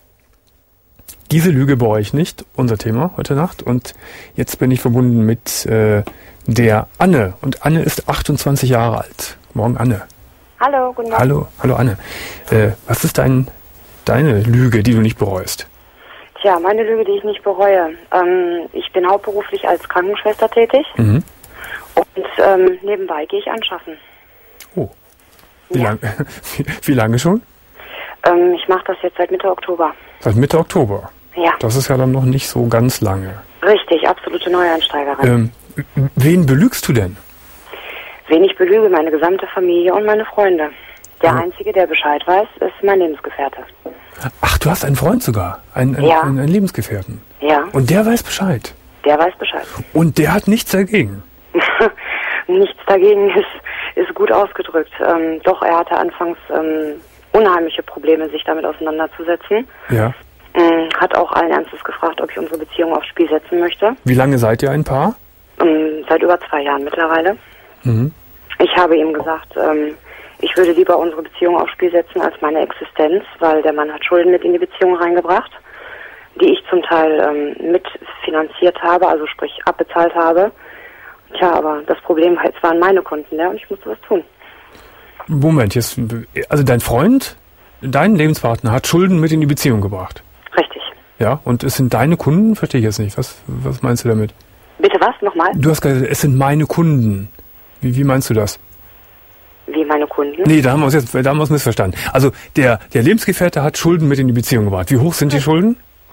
Diese Lüge bereue ich nicht, unser Thema heute Nacht. Und jetzt bin ich verbunden mit äh, der Anne. Und Anne ist achtundzwanzig Jahre alt. Morgen, Anne. Hallo, guten Morgen. Hallo, hallo Anne. Äh, was ist dein, deine Lüge, die du nicht bereust? Tja, meine Lüge, die ich nicht bereue. Ähm, ich bin hauptberuflich als Krankenschwester tätig. Mhm. Und ähm, nebenbei gehe ich anschaffen. Oh. Wie, ja. lang, wie, wie lange schon? Ähm, ich mache das jetzt seit Mitte Oktober. Seit Mitte Oktober? Ja. Das ist ja dann noch nicht so ganz lange. Richtig, absolute Neueinsteigerin. Ähm, wen belügst du denn? Wen ich belüge? Meine gesamte Familie und meine Freunde. Der ja. Einzige, der Bescheid weiß, ist mein Lebensgefährte. Ach, du hast einen Freund sogar? Einen, einen, ja. einen, einen Lebensgefährten? Ja. Und der weiß Bescheid? Der weiß Bescheid. Und der hat nichts dagegen? Nichts dagegen ist, ist gut ausgedrückt. Ähm, doch, er hatte anfangs ähm, unheimliche Probleme, sich damit auseinanderzusetzen. Ja. Hat auch allen Ernstes gefragt, ob ich unsere Beziehung aufs Spiel setzen möchte. Wie lange seid ihr ein Paar? Ähm, seit über zwei Jahren mittlerweile. Mhm. Ich habe ihm gesagt, ähm, ich würde lieber unsere Beziehung aufs Spiel setzen als meine Existenz, weil der Mann hat Schulden mit in die Beziehung reingebracht, die ich zum Teil ähm, mitfinanziert habe, also sprich abbezahlt habe. Tja, aber das Problem war, es waren meine Kunden, ja, und ich musste was tun. Moment, jetzt, also dein Freund, dein Lebenspartner hat Schulden mit in die Beziehung gebracht? Richtig. Ja, und es sind deine Kunden? Verstehe ich jetzt nicht. Was, was meinst du damit? Bitte was? Nochmal? Du hast gesagt, es sind meine Kunden. Wie, wie meinst du das? Wie meine Kunden? Nee, da haben wir uns jetzt, da haben wir uns missverstanden. Also der, der Lebensgefährte hat Schulden mit in die Beziehung gebracht. Wie hoch sind die Schulden?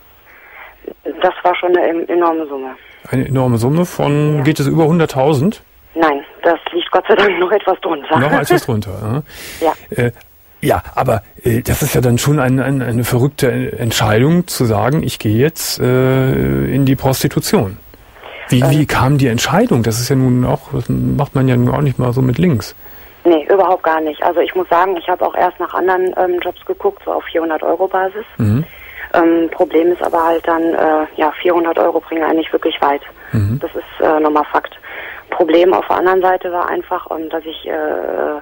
Das war schon eine enorme Summe. Eine enorme Summe von, ja. Geht es über hunderttausend? Nein, das liegt Gott sei Dank noch etwas drunter. Noch etwas drunter, ja. Ja, äh, ja aber äh, das ist ja dann schon ein, ein, eine verrückte Entscheidung zu sagen, ich gehe jetzt äh, in die Prostitution. Wie, ähm, wie kam die Entscheidung? Das ist ja nun auch, das macht man ja nun auch nicht mal so mit links. Nee, überhaupt gar nicht. Also ich muss sagen, ich habe auch erst nach anderen ähm, Jobs geguckt, so auf vierhundert Euro Basis. Mhm. Ähm, Problem ist aber halt dann, äh, ja, vierhundert Euro bringen einen nicht wirklich weit. Mhm. Das ist äh, nochmal Fakt. Problem auf der anderen Seite war einfach, ähm, dass ich, äh,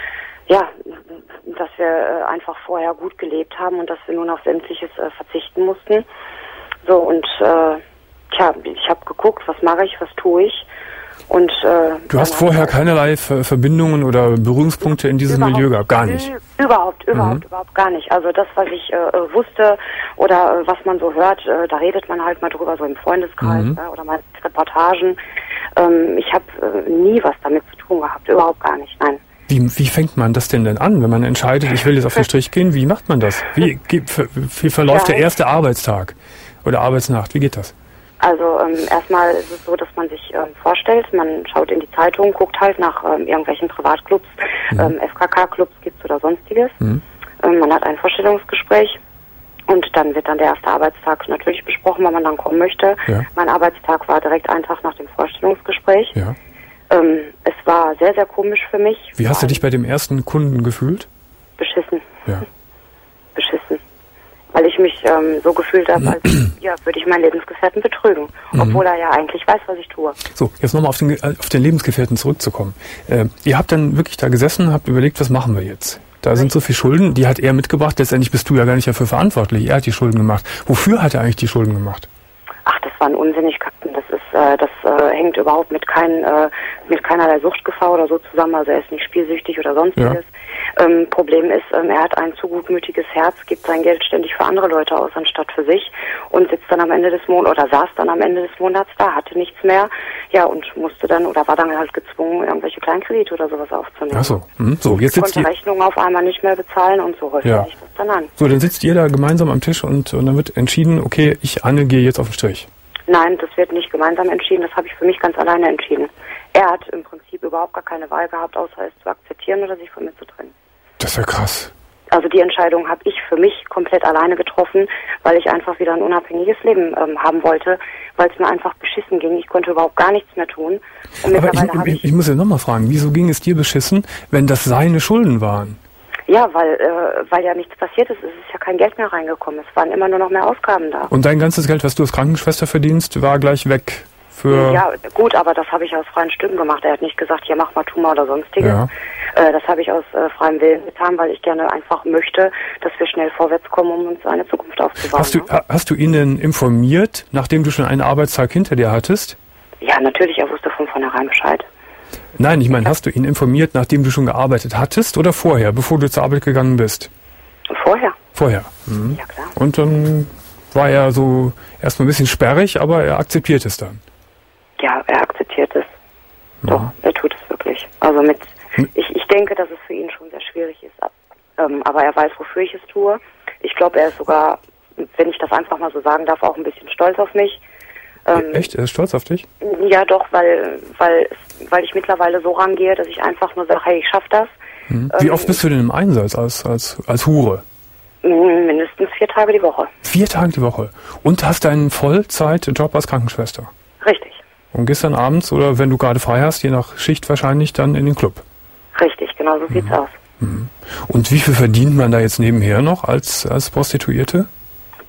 ja, dass wir äh, einfach vorher gut gelebt haben und dass wir nun auf Sämtliches äh, verzichten mussten. So, und äh, tja, ich habe geguckt, was mache ich, was tue ich. Und, äh, du hast vorher keinerlei Ver- Verbindungen oder Berührungspunkte in diesem Milieu gehabt? Gar nicht? Überhaupt, überhaupt, mhm. überhaupt gar nicht. Also das, was ich äh, wusste oder äh, was man so hört, äh, da redet man halt mal drüber, so im Freundeskreis mhm. äh, oder mal Reportagen. Ähm, ich habe äh, nie was damit zu tun gehabt, überhaupt gar nicht, nein. Wie, wie fängt man das denn denn an, wenn man entscheidet, ich will jetzt auf den Strich gehen? Wie macht man das? Wie, wie verläuft ja. der erste Arbeitstag oder Arbeitsnacht? Wie geht das? Also ähm, erstmal ist es so, dass man sich ähm, vorstellt, man schaut in die Zeitung, guckt halt nach ähm, irgendwelchen Privatclubs, mhm. ähm, F K K-Clubs gibt's oder sonstiges. Mhm. Ähm, man hat ein Vorstellungsgespräch und dann wird dann der erste Arbeitstag natürlich besprochen, wann man dann kommen möchte. Ja. Mein Arbeitstag war direkt einen Tag nach dem Vorstellungsgespräch. Ja. Ähm, es war sehr, sehr komisch für mich. Wie hast du dich bei dem ersten Kunden gefühlt? Beschissen. Ja. Beschissen. Weil ich mich ähm, so gefühlt habe, als ja, würde ich meinen Lebensgefährten betrügen. Mhm. Obwohl er ja eigentlich weiß, was ich tue. So, jetzt nochmal auf den, auf den Lebensgefährten zurückzukommen. Äh, ihr habt dann wirklich da gesessen, habt überlegt, was machen wir jetzt? Da Richtig. Sind so viele Schulden, die hat er mitgebracht. Letztendlich bist du ja gar nicht dafür verantwortlich. Er hat die Schulden gemacht. Wofür hat er eigentlich die Schulden gemacht? Ach, das waren Unsinnigkeiten. Das ist, äh, das äh, hängt überhaupt mit kein, äh, mit keinerlei Suchtgefahr oder so zusammen. Also er ist nicht spielsüchtig oder sonstiges. Ja. Ähm, Problem ist, ähm, er hat ein zu gutmütiges Herz, gibt sein Geld ständig für andere Leute aus, anstatt für sich und sitzt dann am Ende des Monats oder saß dann am Ende des Monats da, hatte nichts mehr, ja, und musste dann oder war dann halt gezwungen, irgendwelche Kleinkredite oder sowas aufzunehmen. Ach so, hm. so jetzt sitzt konnte Rechnungen auf einmal nicht mehr bezahlen und so häufig ja. sich das dann an. So, dann sitzt ihr da gemeinsam am Tisch und, und dann wird entschieden, okay, ich Anne gehe jetzt auf den Strich. Nein, das wird nicht gemeinsam entschieden, das habe ich für mich ganz alleine entschieden. Er hat im Prinzip überhaupt gar keine Wahl gehabt, außer es zu akzeptieren oder sich von mir zu trennen. Das ist ja krass. Also die Entscheidung habe ich für mich komplett alleine getroffen, weil ich einfach wieder ein unabhängiges Leben ähm, haben wollte, weil es mir einfach beschissen ging. Ich konnte überhaupt gar nichts mehr tun. Und Aber ich, ich, ich muss ja nochmal fragen, wieso ging es dir beschissen, wenn das seine Schulden waren? Ja, weil äh, weil ja nichts passiert ist. Es ist ja kein Geld mehr reingekommen. Es waren immer nur noch mehr Ausgaben da. Und dein ganzes Geld, was du als Krankenschwester verdienst, war gleich weg? Für ja, gut, aber das habe ich aus freien Stücken gemacht. Er hat nicht gesagt, ja, mach mal, tu mal oder sonstiges. Ja. Äh, das habe ich aus äh, freiem Willen getan, weil ich gerne einfach möchte, dass wir schnell vorwärts kommen, um uns eine Zukunft aufzubauen. Hast du, ne? hast du ihn denn informiert, nachdem du schon einen Arbeitstag hinter dir hattest? Ja, natürlich, er wusste von vornherein Bescheid. Nein, ich meine, hast du ihn informiert, nachdem du schon gearbeitet hattest oder vorher, bevor du zur Arbeit gegangen bist? Vorher. Vorher? Mhm. Ja, klar. Und dann war er so erstmal ein bisschen sperrig, aber er akzeptiert es dann. Ja, er akzeptiert es. Ja. Doch, er tut es wirklich. Also mit, hm. ich, ich denke, dass es für ihn schon sehr schwierig ist. Ähm, aber er weiß, wofür ich es tue. Ich glaube, er ist sogar, wenn ich das einfach mal so sagen darf, auch ein bisschen stolz auf mich. Ähm, Echt? Er ist stolz auf dich? Ja, doch, weil, weil, weil ich mittlerweile so rangehe, dass ich einfach nur sage, hey, ich schaff das. Hm. Wie ähm, oft bist du denn im Einsatz als, als, als Hure? Mindestens vier Tage die Woche. Vier Tage die Woche. Und hast einen Vollzeitjob als Krankenschwester? Richtig. Und gehst dann abends oder wenn du gerade frei hast, je nach Schicht wahrscheinlich, dann in den Club? Richtig, genau so sieht's mhm. aus. Mhm. Und wie viel verdient man da jetzt nebenher noch als, als Prostituierte?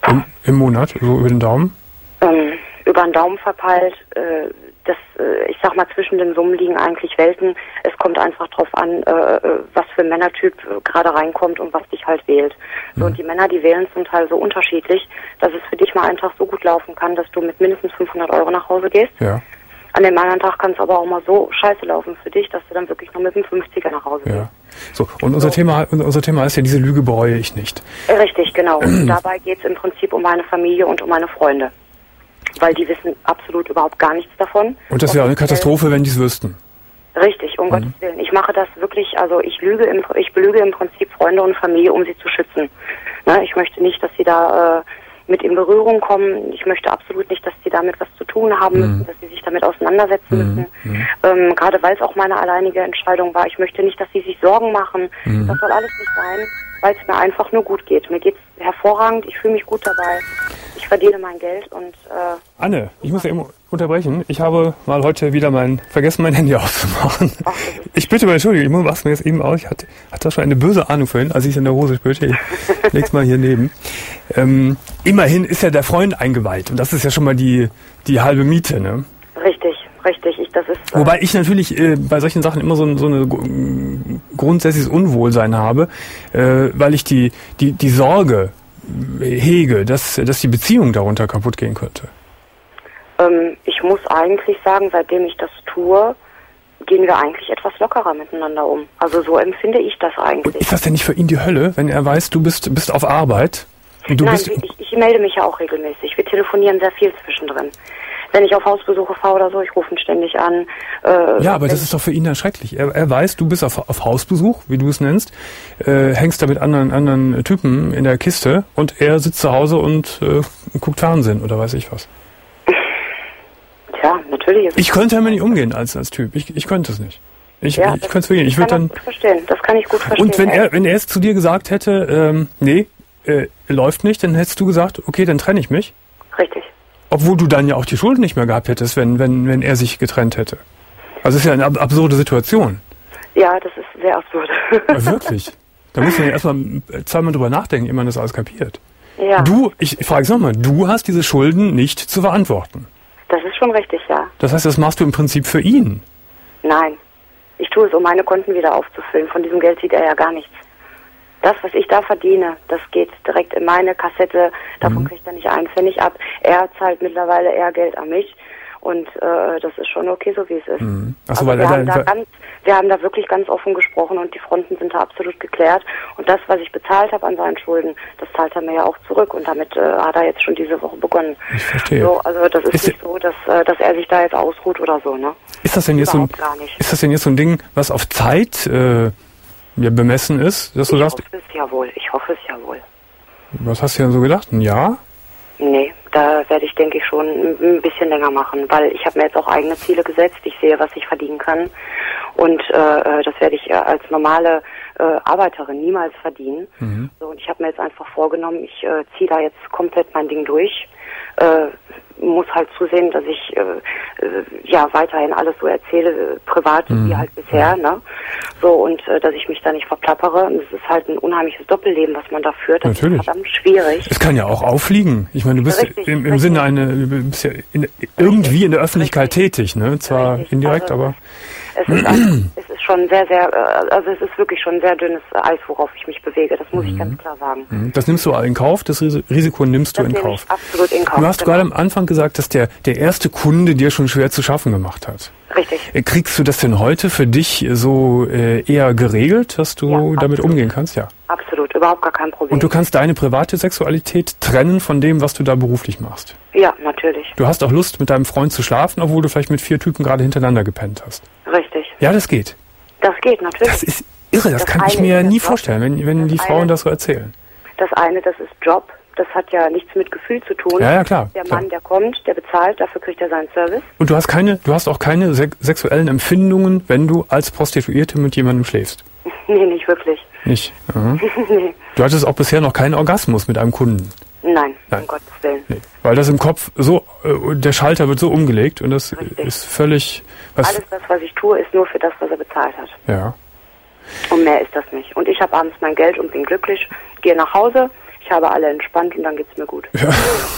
Im, im Monat, so über den Daumen? Ähm, über den Daumen verpeilt, äh, das, äh, ich sag mal, zwischen den Summen liegen eigentlich Welten. Es kommt einfach drauf an, äh, was für ein Männertyp gerade reinkommt und was dich halt wählt. So, mhm. Und die Männer, die wählen zum Teil so unterschiedlich, dass es für dich mal einen Tag so gut laufen kann, dass du mit mindestens fünfhundert Euro nach Hause gehst. Ja. An dem anderen Tag kann es aber auch mal so scheiße laufen für dich, dass du dann wirklich noch mit einem fünfziger nach Hause ja. gehst. So, und unser, so. Thema, unser Thema ist ja, diese Lüge bereue ich nicht. Richtig, genau. Und dabei geht es im Prinzip um meine Familie und um meine Freunde. Weil die wissen absolut überhaupt gar nichts davon. Und das wäre eine Katastrophe, wenn die es wüssten. Richtig, um mhm. Gottes Willen. Ich mache das wirklich, also ich lüge im, ich belüge im Prinzip Freunde und Familie, um sie zu schützen. Ne? Ich möchte nicht, dass sie da äh, mit in Berührung kommen. Ich möchte absolut nicht, dass sie damit was zu tun haben müssen, mhm. dass sie sich damit auseinandersetzen mhm. müssen. Mhm. Ähm, gerade weil es auch meine alleinige Entscheidung war. Ich möchte nicht, dass sie sich Sorgen machen. Mhm. Das soll alles nicht sein, weil es mir einfach nur gut geht. Mir geht es hervorragend, ich fühle mich gut dabei. Ich verdiene mein Geld und... Äh, Anne, ich muss ja eben unterbrechen. Ich habe mal heute wieder mein vergessen, mein Handy auszumachen. Ach, ich bitte um Entschuldigung, ich mach's mir jetzt eben aus. Ich hatte, hatte schon eine böse Ahnung vorhin, als ich es in der Hose spürte. Ich leg's mal hier neben. Ähm, immerhin ist ja der Freund eingeweiht und das ist ja schon mal die, die halbe Miete, ne? Richtig, richtig. Ich, das ist, äh Wobei ich natürlich äh, bei solchen Sachen immer so, ein, so eine grundsätzliches Unwohlsein habe, äh, weil ich die, die, die Sorge hege, dass, dass die Beziehung darunter kaputt gehen könnte. Ähm, ich muss eigentlich sagen, seitdem ich das tue, gehen wir eigentlich etwas lockerer miteinander um. Also so empfinde ich das eigentlich. Und ist das denn nicht für ihn die Hölle, wenn er weiß, du bist, bist auf Arbeit? Und du Nein, bist ich, ich melde mich ja auch regelmäßig. Wir telefonieren sehr viel zwischendrin. Wenn ich auf Hausbesuche fahre oder so, ich rufe ihn ständig an. Äh, ja, aber das ist doch für ihn dann schrecklich. Er, er weiß, du bist auf, auf Hausbesuch, wie du es nennst, äh, hängst da mit anderen, anderen Typen in der Kiste und er sitzt zu Hause und äh, guckt Fernsehen oder weiß ich was. Tja, natürlich ist es... Ich könnte damit nicht umgehen als, als Typ. Ich, ich könnte es nicht. Ich, ja, ich, ich könnte es wirklich nicht. Ich kann dann das gut verstehen. Das kann ich gut verstehen. Und wenn er, wenn er es zu dir gesagt hätte, ähm, nee, äh, läuft nicht, dann hättest du gesagt, okay, dann trenne ich mich. Richtig. Obwohl du dann ja auch die Schuld nicht mehr gehabt hättest, wenn, wenn, wenn er sich getrennt hätte. Also es ist ja eine ab- absurde Situation. Ja, das ist sehr absurd. Ja, wirklich. Da muss man ja erstmal zweimal drüber nachdenken, ehe man das alles kapiert. Ja. Du, ich, ich frage es nochmal, du hast diese Schulden nicht zu verantworten. Das ist schon richtig, ja. Das heißt, das machst du im Prinzip für ihn. Nein. Ich tue es, um meine Konten wieder aufzufüllen. Von diesem Geld sieht er ja gar nichts. Das, was ich da verdiene, das geht direkt in meine Kassette. Davon mhm. kriegt er nicht einen Pfennig ab. Er zahlt mittlerweile eher Geld an mich. Und äh, das ist schon okay, so wie es ist. Mhm. Ach so, also weil wir, er haben da, da ganz, wir haben da wirklich ganz offen gesprochen und die Fronten sind da absolut geklärt. Und das, was ich bezahlt habe an seinen Schulden, das zahlt er mir ja auch zurück. Und damit äh, hat er jetzt schon diese Woche begonnen. Ich verstehe. So, also das ist, ist nicht so, dass, äh, dass er sich da jetzt ausruht oder so, ne? Ist das denn jetzt so ein, gar nicht. ist das denn jetzt so ein Ding, was auf Zeit äh, ja, bemessen ist, dass du ich sagst? Ich hoffe es ja wohl. Ich hoffe es ja wohl. Was hast du denn so gedacht? Ein Jahr? Nee, da werde ich, denke ich, schon ein bisschen länger machen, weil ich habe mir jetzt auch eigene Ziele gesetzt. Ich sehe, was ich verdienen kann und äh, das werde ich als normale äh, Arbeiterin niemals verdienen. Mhm. So, und ich habe mir jetzt einfach vorgenommen, ich äh, ziehe da jetzt komplett mein Ding durch. Äh, muss halt zusehen, dass ich äh, äh, ja weiterhin alles so erzähle, äh, privat mhm. wie halt bisher, ne? So, und äh, dass ich mich da nicht verplappere. Und es ist halt ein unheimliches Doppelleben, was man da führt. Das Natürlich. ist verdammt schwierig. Es kann ja auch auffliegen. Ich meine, du bist Richtig, im, im richtig. Sinne eine, du bist ja in, irgendwie in der Öffentlichkeit Richtig. tätig, ne? Zwar Richtig. indirekt, also, aber... Es ist, also, es ist schon sehr, sehr, also es ist wirklich schon ein sehr dünnes Eis, worauf ich mich bewege. Das muss ich ganz klar sagen. Das nimmst du in Kauf, das Risiko nimmst du das in nehme Kauf. Ich absolut in Kauf. Du hast genau. gerade am Anfang gesagt, dass der, der erste Kunde dir schon schwer zu schaffen gemacht hat. Richtig. Kriegst du das denn heute für dich so äh, eher geregelt, dass du Ja, damit absolut. umgehen kannst? Ja. Absolut, überhaupt gar kein Problem. Und du kannst deine private Sexualität trennen von dem, was du da beruflich machst? Ja, natürlich. Du hast auch Lust, mit deinem Freund zu schlafen, obwohl du vielleicht mit vier Typen gerade hintereinander gepennt hast? Richtig. Ja, das geht. Das geht, natürlich. Das ist irre, das, Das kann ich eine mir ist nie der Job. vorstellen, wenn, wenn Das die eine- Frauen das so erzählen. Das eine, das ist Job. Das hat ja nichts mit Gefühl zu tun. Ja, ja, klar. Der klar. Mann, der kommt, der bezahlt, dafür kriegt er seinen Service. Und du hast keine, du hast auch keine se- sexuellen Empfindungen, wenn du als Prostituierte mit jemandem schläfst? Nee, nicht wirklich. Nicht? Aha. Nee. Du hattest auch bisher noch keinen Orgasmus mit einem Kunden? Nein, Nein. um Gottes Willen. Nee. Weil das im Kopf so, äh, der Schalter wird so umgelegt und das Richtig. ist völlig... Was, Alles das, was ich tue, ist nur für das, was er bezahlt hat. ja. Und mehr ist das nicht. Und ich habe abends mein Geld und bin glücklich, gehe nach Hause. Ich ich habe alle entspannt und dann geht's mir gut. Ja.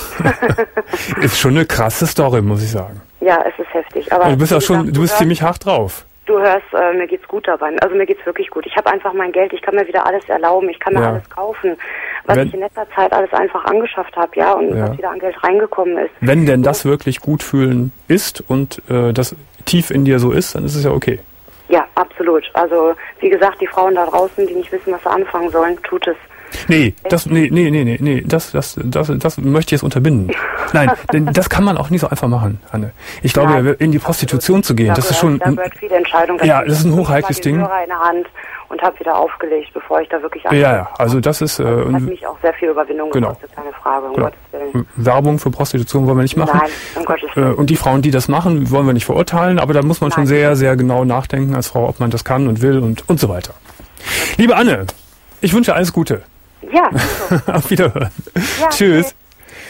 Ist schon eine krasse Story, muss ich sagen. Ja, es ist heftig. Aber du bist auch schon, gesagt, du bist hörst, ziemlich hart drauf. Du hörst, äh, mir geht's gut dabei. Also mir geht's wirklich gut. Ich habe einfach mein Geld, ich kann mir wieder alles erlauben, ich kann mir ja. alles kaufen, was Wenn, ich in letzter Zeit alles einfach angeschafft habe, ja, und ja. was wieder an Geld reingekommen ist. Wenn denn das wirklich gut fühlen ist und äh, das tief in dir so ist, dann ist es ja okay. Ja, absolut. Also wie gesagt, die Frauen da draußen, die nicht wissen, was sie anfangen sollen, tut es. Nee, das, nee, nee, nee, nee, nee, das, das, das, das möchte ich jetzt unterbinden. Nein, denn das kann man auch nicht so einfach machen, Anne. Ich glaube, Nein, in die Prostitution zu gehen, da das gehört, ist schon... Da gehört viele Entscheidungen. Ja, das ist ein hochheikles Ding. Ich habe in der Hand und habe wieder aufgelegt, bevor ich da wirklich... Ja, ja, also das ist... Äh, das hat mich auch sehr viel Überwindung genau. gekostet, keine Frage, um genau. Gottes Willen. Werbung für Prostitution wollen wir nicht machen. Nein, um Gottes Willen. Und die Frauen, die das machen, wollen wir nicht verurteilen, aber da muss man Nein. schon sehr, sehr genau nachdenken als Frau, ob man das kann und will und, und so weiter. Liebe Anne, ich wünsche alles Gute. Ja. Auf Wiederhören. Ja, Tschüss. Okay.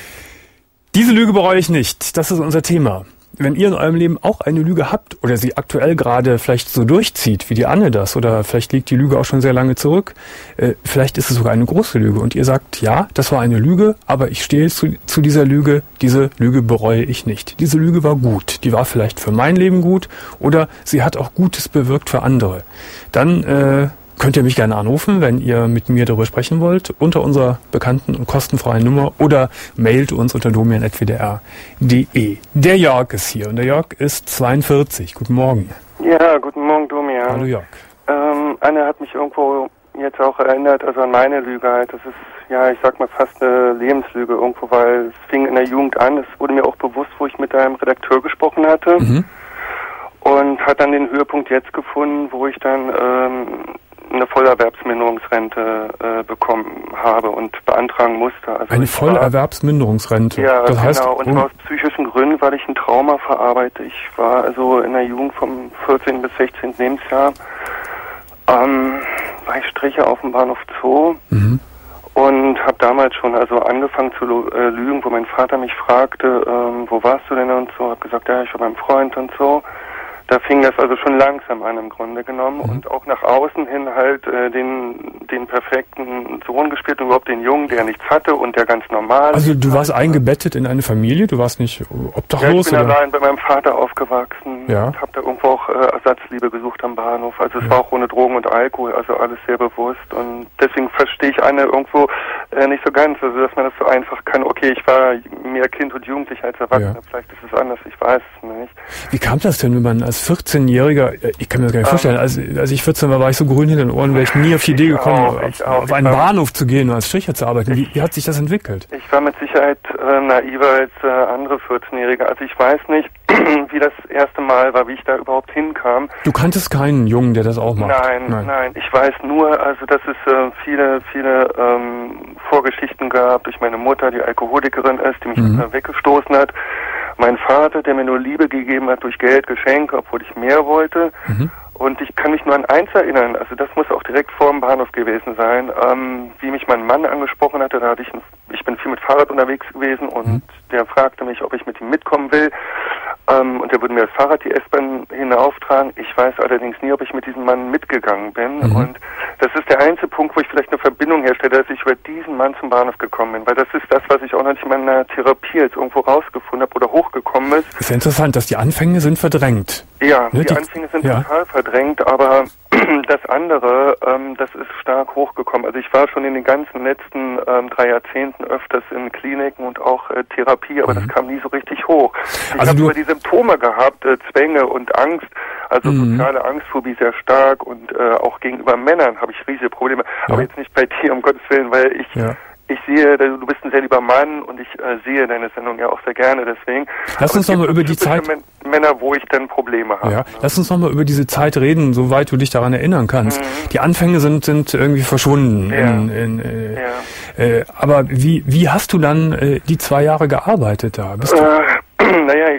Diese Lüge bereue ich nicht. Das ist unser Thema. Wenn ihr in eurem Leben auch eine Lüge habt oder sie aktuell gerade vielleicht so durchzieht, wie die Anne das, oder vielleicht liegt die Lüge auch schon sehr lange zurück, äh, vielleicht ist es sogar eine große Lüge und ihr sagt, ja, das war eine Lüge, aber ich stehe zu, zu dieser Lüge, diese Lüge bereue ich nicht. Diese Lüge war gut. Die war vielleicht für mein Leben gut oder sie hat auch Gutes bewirkt für andere. Dann äh, könnt ihr mich gerne anrufen, wenn ihr mit mir darüber sprechen wollt, unter unserer bekannten und kostenfreien Nummer oder mailt uns unter domian at w d r punkt d e. Der Jörg ist hier und der Jörg ist zweiundvierzig. Guten Morgen. Ja, guten Morgen, Domian. Hallo Jörg. Ähm, Anne hat mich irgendwo jetzt auch erinnert, also an meine Lüge halt. Das ist, ja, ich sag mal fast eine Lebenslüge irgendwo, weil es fing in der Jugend an. Es wurde mir auch bewusst, wo ich mit einem Redakteur gesprochen hatte. Mhm. Und hat dann den Höhepunkt jetzt gefunden, wo ich dann ähm, eine Vollerwerbsminderungsrente äh, bekommen habe und beantragen musste. Also eine Vollerwerbsminderungsrente? Ja, das genau. Heißt, und zwar aus psychischen Gründen, weil ich ein Trauma verarbeite. Ich war also in der Jugend vom vierzehnten bis sechzehnten Lebensjahr, ähm, war ich Striche auf dem Bahnhof Zoo mhm. und habe damals schon also angefangen zu äh, lügen, wo mein Vater mich fragte, ähm, wo warst du denn und so. Hab gesagt, ja, ich war beim Freund und so. Da fing das also schon langsam an im Grunde genommen mhm. und auch nach außen hin halt äh, den den perfekten Sohn gespielt und überhaupt den Jungen, der nichts hatte und der ganz normal. Also du warst eingebettet in eine Familie, du warst nicht obdachlos? Ja, ich bin oder? allein bei meinem Vater aufgewachsen ja. und habe da irgendwo auch äh, Ersatzliebe gesucht am Bahnhof. Also es ja. war auch ohne Drogen und Alkohol, also alles sehr bewusst und deswegen verstehe ich Anne irgendwo äh, nicht so ganz, also dass man das so einfach kann. Okay, ich war mehr Kind und Jugendlich als Erwachsener, ja. vielleicht ist es anders, ich weiß es nicht. Wie kam das denn, wenn man als vierzehnjähriger, ich kann mir das gar nicht ähm, vorstellen, als, als ich vierzehn war, war ich so grün hinter den Ohren, wäre ich nie auf die Idee gekommen, auch, auf, auch, auf einen Bahnhof zu gehen und als Stricher zu arbeiten. Wie, wie hat sich das entwickelt? Ich war mit Sicherheit äh, naiver als äh, andere vierzehnjährige. Also ich weiß nicht, wie das erste Mal war, wie ich da überhaupt hinkam. Du kanntest keinen Jungen, der das auch macht? Nein, nein. nein. Ich weiß nur, also dass es äh, viele, viele ähm, Vorgeschichten gab durch meine Mutter, die Alkoholikerin ist, die mich mhm. äh, weggestoßen hat. Mein Vater, der mir nur Liebe gegeben hat durch Geld, Geschenke, obwohl ich mehr wollte. Mhm. Und ich kann mich nur an eins erinnern, also das muss auch direkt vor dem Bahnhof gewesen sein, ähm, wie mich mein Mann angesprochen hatte, da hatte ich, ein, ich bin viel mit Fahrrad unterwegs gewesen und mhm. der fragte mich, ob ich mit ihm mitkommen will. Ähm, und er würde mir das Fahrrad die S-Bahn hinauftragen. Ich weiß allerdings nie, ob ich mit diesem Mann mitgegangen bin. Mhm. Und das ist der einzige Punkt, wo ich vielleicht eine Verbindung herstelle, dass ich über diesen Mann zum Bahnhof gekommen bin. Weil das ist das, was ich auch noch nicht in meiner Therapie jetzt irgendwo rausgefunden habe oder hochgekommen ist. Ist ja interessant, dass die Anfänge sind verdrängt. Ja, ne, die, die Anfänge sind ja. total verdrängt, aber das andere, ähm, das ist stark hochgekommen. Also ich war schon in den ganzen letzten ähm, drei Jahrzehnten öfters in Kliniken und auch äh, Therapie, aber mhm. das kam nie so richtig hoch. Ich also habe über die Symptome gehabt, äh, Zwänge und Angst, also mhm. soziale Angstphobie sehr stark und äh, auch gegenüber Männern habe ich riesige Probleme. Ja. Aber jetzt nicht bei dir, um Gottes Willen, weil ich... Ja. Ich sehe, du bist ein sehr lieber Mann und ich äh, sehe deine Sendung ja auch sehr gerne, deswegen. Lass uns nochmal über die Zeit... Männer, wo ich dann Probleme habe. Ja, ne? Lass uns nochmal über diese Zeit reden, soweit du dich daran erinnern kannst. Mhm. Die Anfänge sind sind irgendwie verschwunden. Ja. In, in, äh, ja. äh, aber wie wie hast du dann äh, die zwei Jahre gearbeitet da? Bist du äh, naja, ich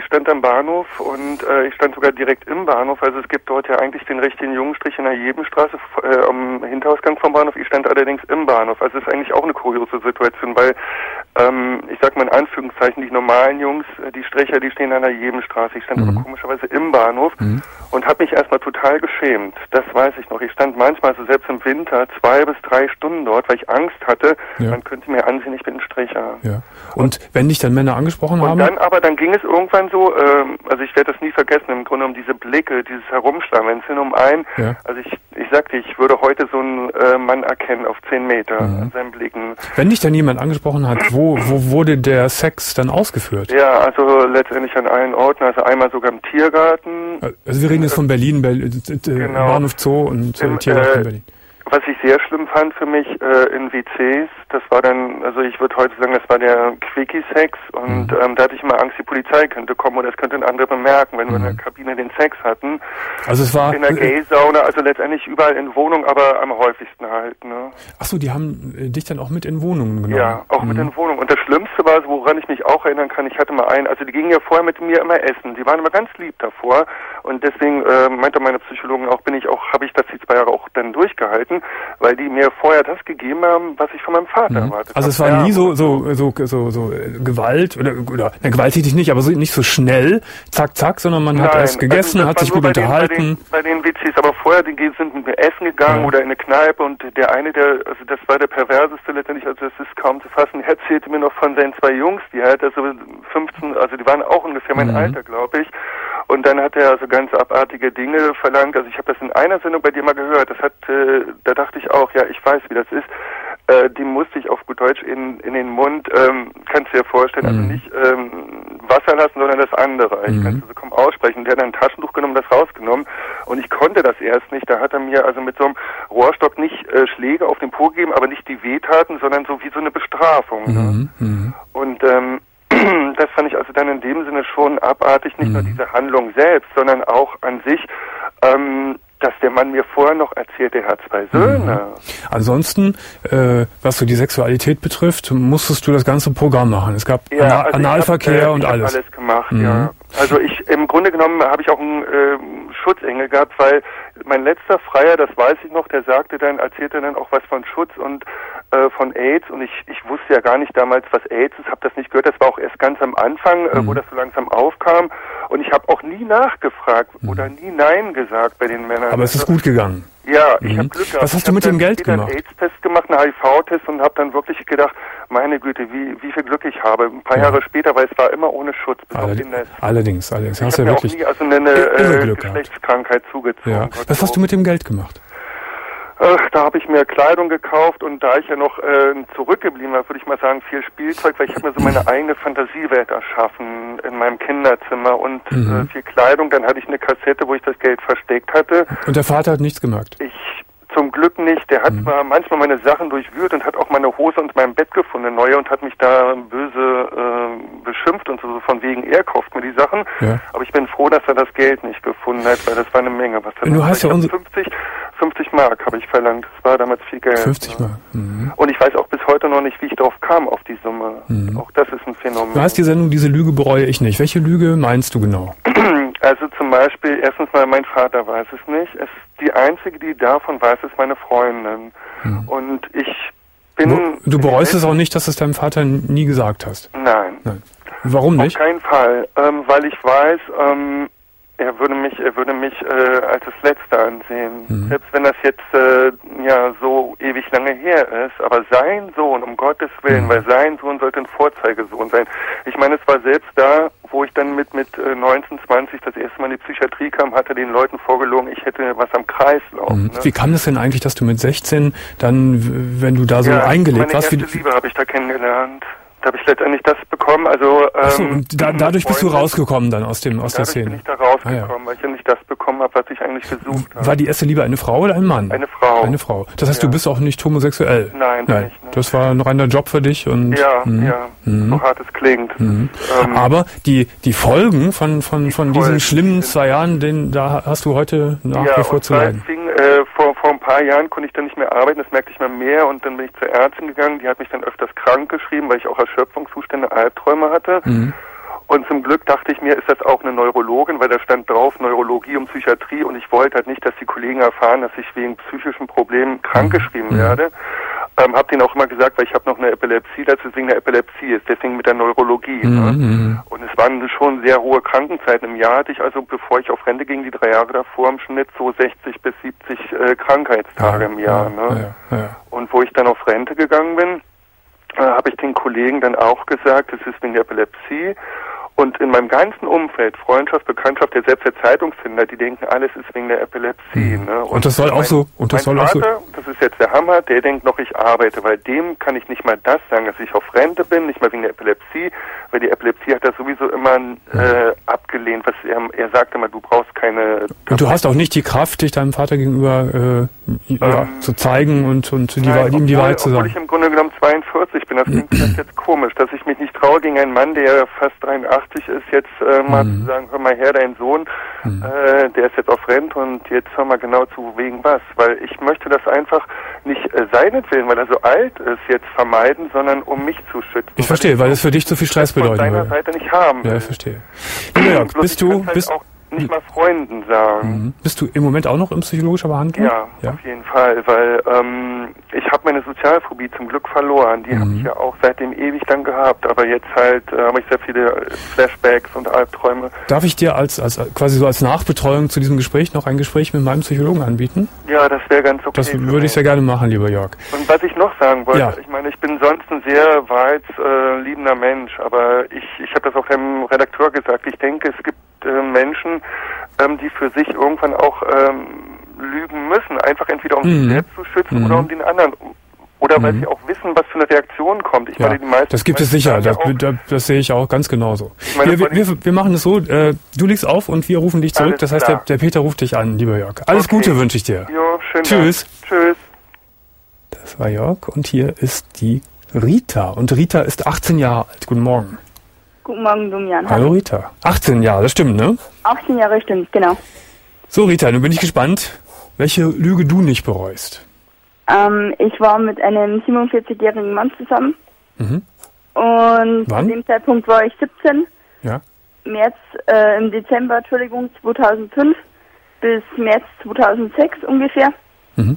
stand am Bahnhof und äh, ich stand sogar direkt im Bahnhof. Also es gibt dort ja eigentlich den richtigen Jungenstrich in der Jebenstraße äh, am Hinterausgang vom Bahnhof. Ich stand allerdings im Bahnhof. Also es ist eigentlich auch eine kuriose Situation, weil ähm, ich sag mal in Anführungszeichen, die normalen Jungs, die Stricher, die stehen an der Jebenstraße. Ich stand mhm. aber komischerweise im Bahnhof mhm. und habe mich erstmal total geschämt. Das weiß ich noch. Ich stand manchmal, also selbst im Winter, zwei bis drei Stunden dort, weil ich Angst hatte, ja. man könnte mir ansehen, ich bin ein Stricher. Ja. Und, und wenn dich dann Männer angesprochen und haben? Dann, aber dann ging es irgendwann so, ähm, also ich werde das nie vergessen, im Grunde um diese Blicke, dieses Herumschlagen, wenn es hin um ein, ja. also ich, ich sagte, ich würde heute so einen äh, Mann erkennen auf zehn Meter mhm. an seinen Blicken. Wenn dich dann jemand angesprochen hat, wo, wo wurde der Sex dann ausgeführt? Ja, also letztendlich an allen Orten, also einmal sogar im Tiergarten. Also wir reden jetzt von Berlin, Berlin genau. Bahnhof Zoo und Im, Tiergarten äh, in Berlin. Was ich sehr schlimm fand für mich äh, in W Cs, das war dann, also ich würde heute sagen, das war der Quickie-Sex und mhm. ähm, da hatte ich immer Angst, die Polizei könnte kommen oder es könnten andere bemerken, wenn mhm. wir in der Kabine den Sex hatten. Also es war... In der Gay-Sauna, also letztendlich überall in Wohnungen, aber am häufigsten halt, ne. Ach so, die haben äh, dich dann auch mit in Wohnungen genommen? Ja, auch mhm. mit in Wohnungen. Und das Schlimmste war, woran ich mich auch erinnern kann, ich hatte mal einen, also die gingen ja vorher mit mir immer essen, die waren immer ganz lieb davor und deswegen äh, meinte meine Psychologin auch, bin ich auch, habe ich das die zwei Jahre auch dann durchgehalten, weil die mir vorher das gegeben haben, was ich von meinem Vater mhm. erwartet habe. Also es war ja, nie so so so so so Gewalt oder oder ne, gewalttätig nicht, aber so nicht so schnell, zack zack, sondern man hat Nein, erst gegessen, also hat sich gut unterhalten. Bei den, bei den W Cs, aber vorher die sind mit mir essen gegangen ja. oder in eine Kneipe und der eine, der also das war der perverseste letztendlich, also das ist kaum zu fassen. Er erzählte mir noch von seinen zwei Jungs, die halt also fünfzehn, also die waren auch ungefähr mein mhm. Alter, glaube ich. Und dann hat er also ganz abartige Dinge verlangt. Also ich habe das in einer Sendung bei dir mal gehört. Das hat, äh, da dachte ich auch, ja, ich weiß, wie das ist. Äh, die musste ich auf gut Deutsch in in den Mund, ähm, kannst du dir vorstellen, mhm. also nicht ähm, Wasser lassen, sondern das andere. Ich mhm. kann es also kaum aussprechen. Der hat ein Taschentuch genommen, das rausgenommen und ich konnte das erst nicht. Da hat er mir also mit so einem Rohrstock nicht äh, Schläge auf den Po gegeben, aber nicht die wehtaten, sondern so wie so eine Bestrafung. Mhm. Ne? Mhm. Und ähm, das fand ich also dann in dem Sinne schon abartig, nicht mhm. nur diese Handlung selbst, sondern auch an sich, ähm, dass der Mann mir vorher noch erzählt, er hat zwei Söhne. Mhm. Ansonsten, äh, was so die Sexualität betrifft, musstest du das ganze Programm machen. Es gab ja, Ana- also Analverkehr hab, äh, und ich alles. alles gemacht, mhm. ja. Also ich, im Grunde genommen habe ich auch einen äh, Schutzengel gehabt, weil mein letzter Freier, das weiß ich noch, der sagte dann, erzählte dann auch was von Schutz und äh, von AIDS und ich, ich wusste ja gar nicht damals, was AIDS ist, habe das nicht gehört, das war auch erst ganz am Anfang, mhm. äh, wo das so langsam aufkam und ich habe auch nie nachgefragt mhm. oder nie Nein gesagt bei den Männern. Aber es ist gut gegangen. Ja, ich mhm. habe Glück gehabt. Was hast du mit dem Geld gemacht? Ich habe einen AIDS-Test gemacht, einen H I V-Test und habe dann wirklich gedacht, meine Güte, wie wie viel Glück ich habe. Ein paar ja. Jahre später, weil es war immer ohne Schutz. Bis Allerdings, auf den Netz. allerdings, allerdings. Ich hast habe ja mir wirklich auch nie also eine äh, Geschlechtskrankheit zugezogen. Ja. Was hast du mit dem Geld gemacht? Äh, da habe ich mir Kleidung gekauft und da ich ja noch äh, zurückgeblieben war, würde ich mal sagen, viel Spielzeug, weil ich habe mir so meine eigene Fantasiewelt erschaffen in meinem Kinderzimmer und mhm. äh, viel Kleidung. Dann hatte ich eine Kassette, wo ich das Geld versteckt hatte. Und der Vater hat nichts gemerkt? Ich zum Glück nicht. Der hat mhm. zwar manchmal meine Sachen durchwühlt und hat auch meine Hose unter meinem Bett gefunden, eine neue, und hat mich da böse äh, beschimpft und so, von wegen, er kauft mir die Sachen. Ja. Aber ich bin froh, dass er das Geld nicht gefunden hat, weil das war eine Menge. Was du hast ja unsere fünfzig, fünfzig Mark habe ich verlangt. Das war damals viel Geld. fünfzig Mark. Mhm. Und ich weiß auch bis heute noch nicht, wie ich darauf kam, auf die Summe. Mhm. Auch das ist ein Phänomen. Du hast die Sendung, diese Lüge bereue ich nicht. Welche Lüge meinst du genau? Also zum Beispiel, erstens mal, mein Vater weiß es nicht. Es die einzige, die davon weiß, ist meine Freundin. Hm. Und ich bin... Du bereust es auch nicht, dass du es deinem Vater nie gesagt hast? Nein. Nein. Warum nicht? Auf keinen Fall. Ähm, weil ich weiß, ähm, er würde mich, er würde mich äh, als das Letzte ansehen. Hm. Selbst wenn das jetzt äh, ja so ewig lange her ist. Aber sein Sohn, um Gottes Willen, hm. weil sein Sohn sollte ein Vorzeigesohn sein. Ich meine, es war selbst da, wo ich dann mit mit äh, neunzehn, zwanzig das erste Mal in die Psychiatrie kam, hatte den Leuten vorgelogen, ich hätte was am Kreislauf. Mhm. Ne? Wie kam das denn eigentlich, dass du mit sechzehn dann, wenn du da so ja, eingelebt warst... Meine erste Liebe habe ich da kennengelernt. Da habe ich letztendlich das bekommen, also... Ähm, Ach so, und da, dadurch bist du rausgekommen dann aus dem aus der Szene? Dadurch bin ich da rausgekommen, ah, ja. weil ich ja nicht das bekommen habe, was ich eigentlich gesucht habe. War die erste Liebe eine Frau oder ein Mann? Eine Frau. Eine Frau. Das heißt, ja. du bist auch nicht homosexuell? Nein, Nein. nicht. Ne? Das war ein reiner Job für dich und... Ja, mh, ja, mh. so hart es klingt. Mhm. Ähm, Aber die die Folgen von von die von Folgen diesen schlimmen zwei Jahren, den, da hast du heute nach ja, wie vor zu leiden. Fing, äh, vor, vor ein paar Jahren konnte ich dann nicht mehr arbeiten, das merkte ich mal mehr, und dann bin ich zur Ärztin gegangen, die hat mich dann öfters krank geschrieben, weil ich auch Erschöpfungszustände, Albträume hatte. Mhm. Und zum Glück dachte ich mir, ist das auch eine Neurologin, weil da stand drauf Neurologie und Psychiatrie und ich wollte halt nicht, dass die Kollegen erfahren, dass ich wegen psychischen Problemen krankgeschrieben mhm. werde. Ähm, hab denen auch immer gesagt, weil ich habe noch eine Epilepsie, dass es wegen der Epilepsie ist, deswegen mit der Neurologie. Mhm. Ne? Und es waren schon sehr hohe Krankenzeiten. Im Jahr hatte ich also, bevor ich auf Rente ging, die drei Jahre davor im Schnitt so sechzig bis siebzig äh, Krankheitstage ja, im Jahr. Ja, ne? ja, ja. Und wo ich dann auf Rente gegangen bin, äh, habe ich den Kollegen dann auch gesagt, es ist wegen der Epilepsie. Und in meinem ganzen Umfeld, Freundschaft, Bekanntschaft, der selbst der Zeitungsfinder, die denken, alles ist wegen der Epilepsie. Mhm. Ne? Und, und das soll mein, auch so. Und das mein soll Vater, auch so. das ist jetzt der Hammer, der denkt noch, ich arbeite, weil dem kann ich nicht mal das sagen, dass ich auf Rente bin, nicht mal wegen der Epilepsie, weil die Epilepsie hat er sowieso immer äh, abgelehnt. Was er, er sagt immer, du brauchst keine. Und du hast auch nicht die Kraft, dich deinem Vater gegenüber äh, ja, ähm, zu zeigen und, und die, nein, ihm die obwohl, Wahrheit zu sagen. Obwohl ich im Grunde genommen zweiundvierzig bin, das klingt vielleicht jetzt komisch, dass ich mich nicht traue, gegen einen Mann, der fast dreiundachtzig ist, jetzt äh, mal mhm. zu sagen, hör mal her, dein Sohn, mhm. äh, der ist jetzt auf Rente und jetzt hör mal genau zu, wegen was. Weil ich möchte das einfach nicht äh, seinetwillen, weil er so alt ist, jetzt vermeiden, sondern um mich zu schützen. Ich verstehe, weil es für dich zu viel Stress bedeutet. Von deiner Seite nicht haben. Ja, ich verstehe. Lieber Jörg, bist du... Halt bist auch nicht mal Freunden sagen. Mhm. Bist du im Moment auch noch in psychologischer Behandlung? Ja, ja, auf jeden Fall, weil ähm, ich habe meine Sozialphobie zum Glück verloren. Die mhm. habe ich ja auch seitdem ewig dann gehabt, aber jetzt halt äh, habe ich sehr viele Flashbacks und Albträume. Darf ich dir als, als quasi so als Nachbetreuung zu diesem Gespräch noch ein Gespräch mit meinem Psychologen anbieten? Ja, das wäre ganz okay. Das würde ich sehr gerne machen, lieber Jörg. Und was ich noch sagen wollte, ja. ich meine, ich bin sonst ein sehr wahrheitsliebender äh, Mensch, aber ich, ich habe das auch dem Redakteur gesagt, ich denke, es gibt äh, Menschen, ähm, die für sich irgendwann auch ähm, lügen müssen, einfach entweder um mhm. sich selbst zu schützen mhm. oder um den anderen. Oder mhm. weil sie auch wissen, was für eine Reaktion kommt. Ich ja, meine, die meisten das gibt es sicher, das, das, das sehe ich auch ganz genauso. Wir, wir, wir, wir machen es so, äh, du legst auf und wir rufen dich zurück, das heißt, der, der Peter ruft dich an, lieber Jörg. Alles okay. Gute wünsche ich dir. Jo, schön. Tschüss. Dank. Tschüss. Das war Jörg und hier ist die Rita. Und Rita ist achtzehn Jahre alt. Guten Morgen. Guten Morgen, Domian. Hallo, Hallo Rita. achtzehn Jahre, das stimmt, ne? achtzehn Jahre stimmt, genau. So Rita, nun bin ich gespannt, welche Lüge du nicht bereust. Ähm, ich war mit einem siebenundvierzigjährigen Mann zusammen. Mhm. Und Wann? zu dem Zeitpunkt war ich siebzehn. Ja. März, äh, im Dezember, Entschuldigung, zweitausendfünf bis März zweitausendsechs ungefähr. Mhm.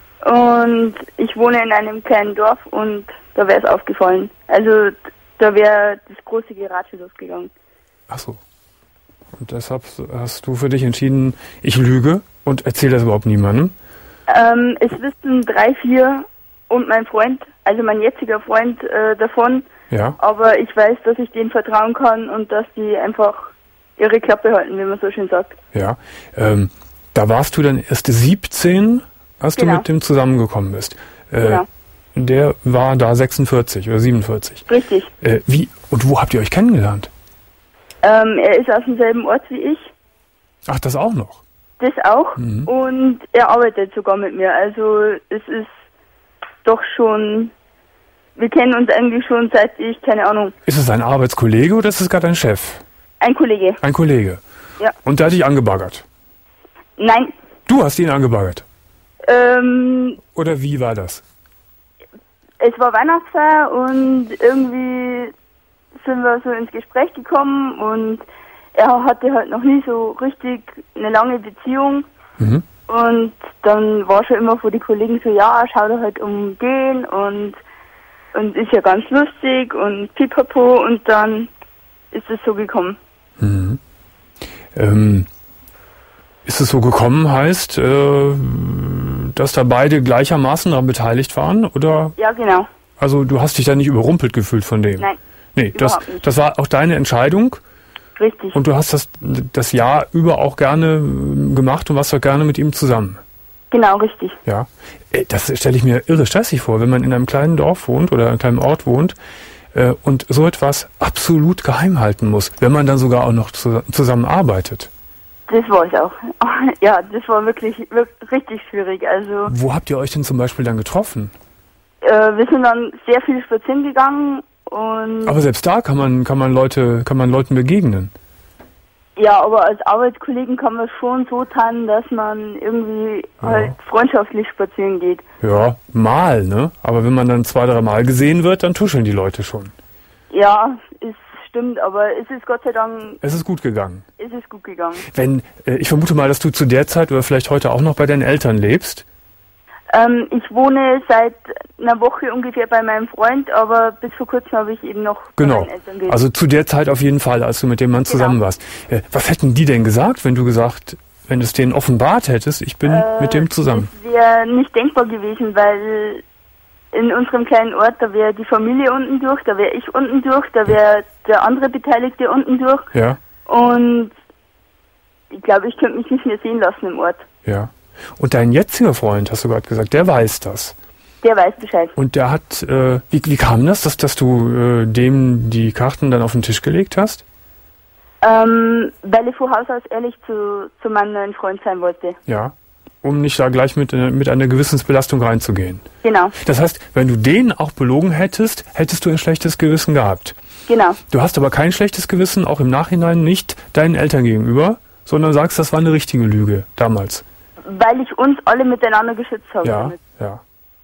Und ich wohne in einem kleinen Dorf und da wäre es aufgefallen. Also da wäre das große Geratsche losgegangen. Ach so. Und deshalb hast du für dich entschieden, ich lüge und erzähle das überhaupt niemandem? Ähm, es wissen drei, vier und mein Freund, also mein jetziger Freund äh, davon. Ja. Aber ich weiß, dass ich denen vertrauen kann und dass die einfach ihre Klappe halten, wie man so schön sagt. Ja. Ähm, da warst du dann erst siebzehn, als genau. du mit dem zusammengekommen bist. Äh, genau. Der war da sechsundvierzig oder siebenundvierzig. Richtig. Äh, wie und wo habt ihr euch kennengelernt? Ähm, er ist aus demselben Ort wie ich. Ach, das auch noch? Das auch. Mhm. Und er arbeitet sogar mit mir. Also es ist doch schon, wir kennen uns eigentlich schon seit ich, keine Ahnung. Ist es ein Arbeitskollege oder ist es gerade ein Chef? Ein Kollege. Ein Kollege? Ja. Und der hat dich angebaggert? Nein. Du hast ihn angebaggert? Ähm... Oder wie war das? Es war Weihnachtsfeier und irgendwie sind wir so ins Gespräch gekommen und er hatte halt noch nie so richtig eine lange Beziehung. Mhm. Und dann war schon immer vor die Kollegen so, ja, schau doch halt um den und, und ist ja ganz lustig und pipapo und dann ist es so gekommen. Mhm. Ähm, ist es so gekommen, heißt, äh, dass da beide gleichermaßen daran beteiligt waren, oder? Ja, genau. Also du hast dich da nicht überrumpelt gefühlt von dem? Nein. Nee, das, das war auch deine Entscheidung? Richtig. Und du hast das, das Jahr über auch gerne gemacht und warst auch gerne mit ihm zusammen? Genau, richtig. Ja. Das stelle ich mir irre stressig vor, wenn man in einem kleinen Dorf wohnt oder einem kleinen Ort wohnt äh, und so etwas absolut geheim halten muss, wenn man dann sogar auch noch zu, zusammenarbeitet. Das war es auch. Ja, das war wirklich, wirklich richtig schwierig. Also. Wo habt ihr euch denn zum Beispiel dann getroffen? Äh, wir sind dann sehr viel spazieren gegangen und. Aber selbst da kann man, kann man Leute, kann man Leuten begegnen. Ja, aber als Arbeitskollegen kann man schon so tun, dass man irgendwie ja. halt freundschaftlich spazieren geht. Ja, mal, ne? Aber wenn man dann zwei, drei Mal gesehen wird, dann tuscheln die Leute schon. Ja, es stimmt, aber es ist Gott sei Dank... Es ist gut gegangen. Es ist gut gegangen. Wenn, äh, ich vermute mal, dass du zu der Zeit oder vielleicht heute auch noch bei deinen Eltern lebst? Ähm, ich wohne seit einer Woche ungefähr bei meinem Freund, aber bis vor kurzem habe ich eben noch genau. bei meinen Eltern gelebt. Also zu der Zeit auf jeden Fall, als du mit dem Mann zusammen genau. warst. Äh, was hätten die denn gesagt, wenn du gesagt, wenn du es denen offenbart hättest, ich bin äh, mit dem zusammen? Das wäre nicht denkbar gewesen, weil in unserem kleinen Ort, da wäre die Familie unten durch, da wäre ich unten durch, da wäre der andere Beteiligte unten durch. Ja. Und ich glaube, ich könnte mich nicht mehr sehen lassen im Ort. Ja. Und dein jetziger Freund, hast du gerade gesagt, der weiß das. Der weiß Bescheid. Und der hat, äh, wie, wie kam das, dass, dass du äh, dem die Karten dann auf den Tisch gelegt hast? Ähm, weil ich von Haus aus ehrlich zu, zu meinem neuen Freund sein wollte. Ja. Um nicht da gleich mit, mit einer Gewissensbelastung reinzugehen. Genau. Das heißt, wenn du den auch belogen hättest, hättest du ein schlechtes Gewissen gehabt. Genau. Du hast aber kein schlechtes Gewissen, auch im Nachhinein nicht deinen Eltern gegenüber, sondern sagst, das war eine richtige Lüge damals. Weil ich uns alle miteinander geschützt habe. Ja, damit. ja.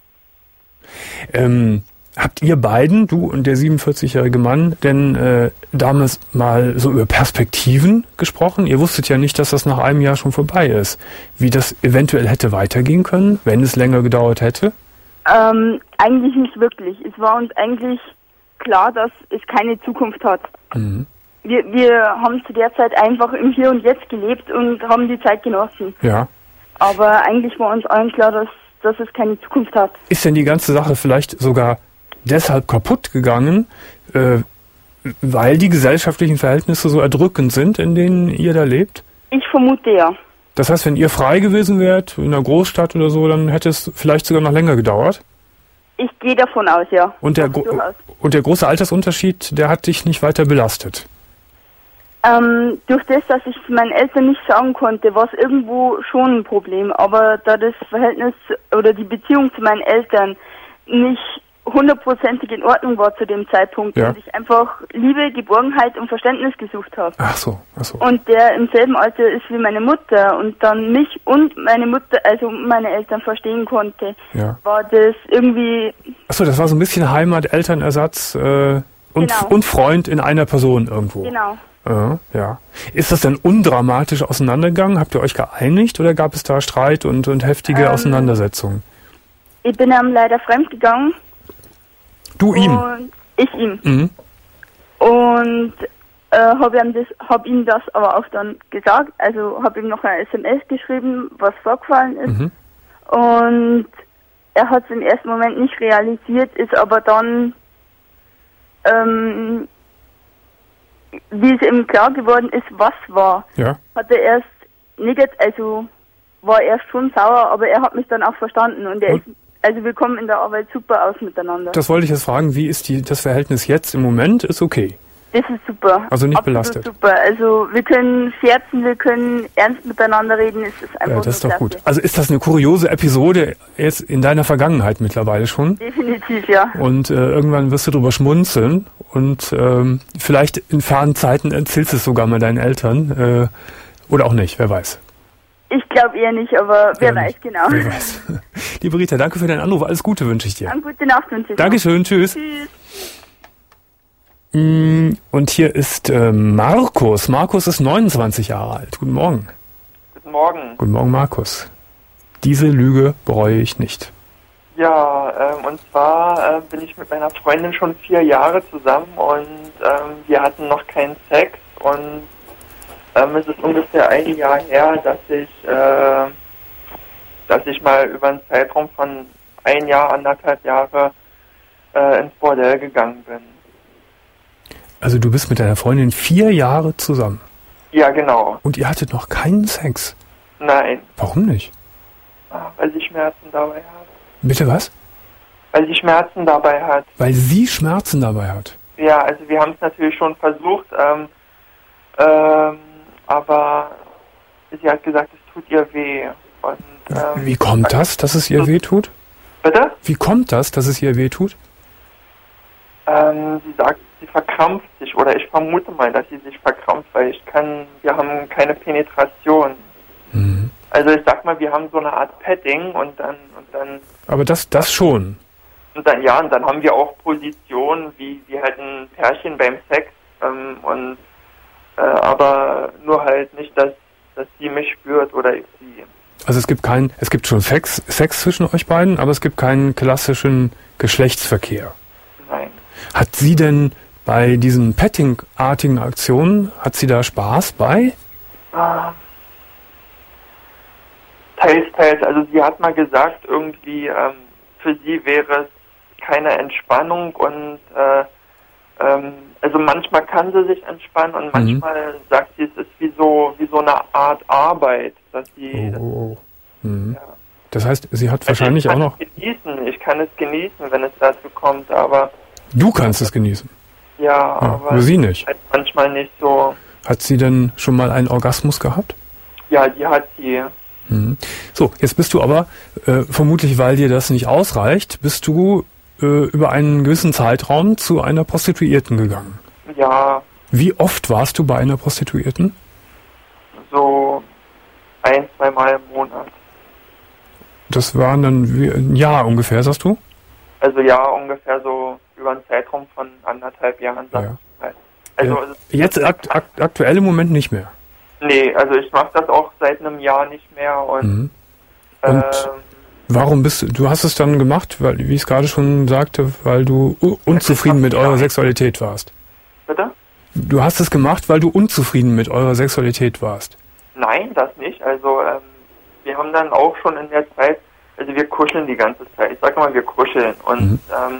Ähm, habt ihr beiden, du und der siebenundvierzigjährige Mann, denn äh, damals mal so über Perspektiven gesprochen? Ihr wusstet ja nicht, dass das nach einem Jahr schon vorbei ist. Wie das eventuell hätte weitergehen können, wenn es länger gedauert hätte? Ähm, eigentlich nicht wirklich. Es war uns eigentlich klar, dass es keine Zukunft hat. Mhm. Wir, wir haben zu der Zeit einfach im Hier und Jetzt gelebt und haben die Zeit genossen. Ja. Aber eigentlich war uns allen klar, dass, dass es keine Zukunft hat. Ist denn die ganze Sache vielleicht sogar deshalb kaputt gegangen, äh, weil die gesellschaftlichen Verhältnisse so erdrückend sind, in denen ihr da lebt? Ich vermute ja. Das heißt, wenn ihr frei gewesen wärt, in einer Großstadt oder so, dann hätte es vielleicht sogar noch länger gedauert? Ich gehe davon aus, ja. Und der, gro- und der große Altersunterschied, der hat dich nicht weiter belastet? Ähm, durch das, dass ich meinen Eltern nicht sagen konnte, war es irgendwo schon ein Problem. Aber da das Verhältnis oder die Beziehung zu meinen Eltern nicht hundertprozentig in Ordnung war zu dem Zeitpunkt, ja. und ich einfach Liebe, Geborgenheit und Verständnis gesucht habe. Ach so, ach so. Und der im selben Alter ist wie meine Mutter und dann mich und meine Mutter, also meine Eltern verstehen konnte, ja. war das irgendwie... Ach so, das war so ein bisschen Heimat, Elternersatz äh, und, genau. und Freund in einer Person irgendwo. Genau. Ja, ja. Ist das denn undramatisch auseinandergegangen? Habt ihr euch geeinigt oder gab es da Streit und, und heftige ähm, Auseinandersetzungen? Ich bin ihm leider fremdgegangen. Du ihm? Und ich ihm. Mhm. Und äh, habe ihm, das, hab ihm das aber auch dann gesagt. Also habe ihm noch eine S M S geschrieben, was vorgefallen ist. Mhm. Und er hat es im ersten Moment nicht realisiert, ist aber dann... Ähm, wie es ihm klar geworden ist, was war, ja. hat er erst negativ, also war er schon sauer, aber er hat mich dann auch verstanden und er und? ist, also wir kommen in der Arbeit super aus miteinander. Das wollte ich jetzt fragen, wie ist die, das Verhältnis jetzt im Moment? Ist okay. Das ist super. Also nicht Absolut belastet. Super. Also wir können scherzen, wir können ernst miteinander reden, es ist einfach ja, das ist doch klasse. gut. Also ist das eine kuriose Episode jetzt in deiner Vergangenheit mittlerweile schon? Definitiv, ja. Und äh, irgendwann wirst du drüber schmunzeln und ähm, vielleicht in fernen Zeiten erzählst du es sogar mal deinen Eltern äh, oder auch nicht, wer weiß. Ich glaube eher nicht, aber wer weiß genau. Wer weiß. Liebe Rita, danke für deinen Anruf. Alles Gute wünsche ich dir. Eine gute Nacht wünsche ich dir. Dankeschön, tschüss. Tschüss. Und hier ist äh, Markus. Markus ist neunundzwanzig Jahre alt. Guten Morgen. Guten Morgen. Guten Morgen, Markus. Diese Lüge bereue ich nicht. Ja, ähm, und zwar äh, bin ich mit meiner Freundin schon vier Jahre zusammen und ähm, wir hatten noch keinen Sex und ähm, es ist ungefähr ein Jahr her, dass ich, äh, dass ich mal über einen Zeitraum von ein Jahr, anderthalb Jahre äh, ins Bordell gegangen bin. Also du bist mit deiner Freundin vier Jahre zusammen? Ja, genau. Und ihr hattet noch keinen Sex? Nein. Warum nicht? Ah, weil sie Schmerzen dabei hat. Bitte was? Weil sie Schmerzen dabei hat. Weil sie Schmerzen dabei hat? Ja, also wir haben es natürlich schon versucht, ähm, ähm, aber sie hat gesagt, es tut ihr weh. Und, ähm, Wie kommt das, dass es ihr weh tut? Bitte? Wie kommt das, dass es ihr weh tut? Ähm, sie sagt, sie verkrampft sich, oder ich vermute mal, dass sie sich verkrampft, weil ich kann, wir haben keine Penetration. Mhm. Also ich sag mal, wir haben so eine Art Padding und dann und dann. Aber das, das schon. Und dann ja, und dann haben wir auch Positionen, wie wie halt ein Pärchen beim Sex Ähm, und äh, aber nur halt nicht, dass, dass sie mich spürt oder ich sie. Also es gibt keinen, es gibt schon Sex, Sex zwischen euch beiden, aber es gibt keinen klassischen Geschlechtsverkehr. Nein. Hat sie denn bei diesen Petting-artigen Aktionen, hat sie da Spaß bei? Ah. Teils, teils. Also sie hat mal gesagt, irgendwie ähm, für sie wäre es keine Entspannung und äh, ähm, also manchmal kann sie sich entspannen und manchmal mhm. sagt sie, es ist wie so wie so eine Art Arbeit, dass sie. Oh, oh, oh. Mhm. Ja. Das heißt, sie hat also wahrscheinlich ich kann auch noch. Es genießen. Ich kann es genießen, wenn es dazu kommt, aber. Du kannst es genießen. Ja, ja aber nur sie nicht. Halt manchmal nicht so. Hat sie denn schon mal einen Orgasmus gehabt? Ja, die hat sie. Mhm. So, jetzt bist du aber, äh, vermutlich weil dir das nicht ausreicht, bist du äh, über einen gewissen Zeitraum zu einer Prostituierten gegangen. Ja. Wie oft warst du bei einer Prostituierten? So ein, zweimal im Monat. Das waren dann wie ein Jahr ungefähr, sagst du? Also ja, ungefähr so über einen Zeitraum von anderthalb Jahren. Ja. Also ja. Jetzt akt, akt, aktuell im Moment nicht mehr? Nee, also ich mache das auch seit einem Jahr nicht mehr. Und, mhm. und ähm, warum bist du, du hast es dann gemacht, weil, wie ich es gerade schon sagte, weil du unzufrieden mit eurer Sexualität warst? Bitte? Du hast es gemacht, weil du unzufrieden mit eurer Sexualität warst? Nein, das nicht. Also ähm, wir haben dann auch schon in der Zeit, also wir kuscheln die ganze Zeit. Ich sag mal, wir kuscheln. Und, mhm. ähm,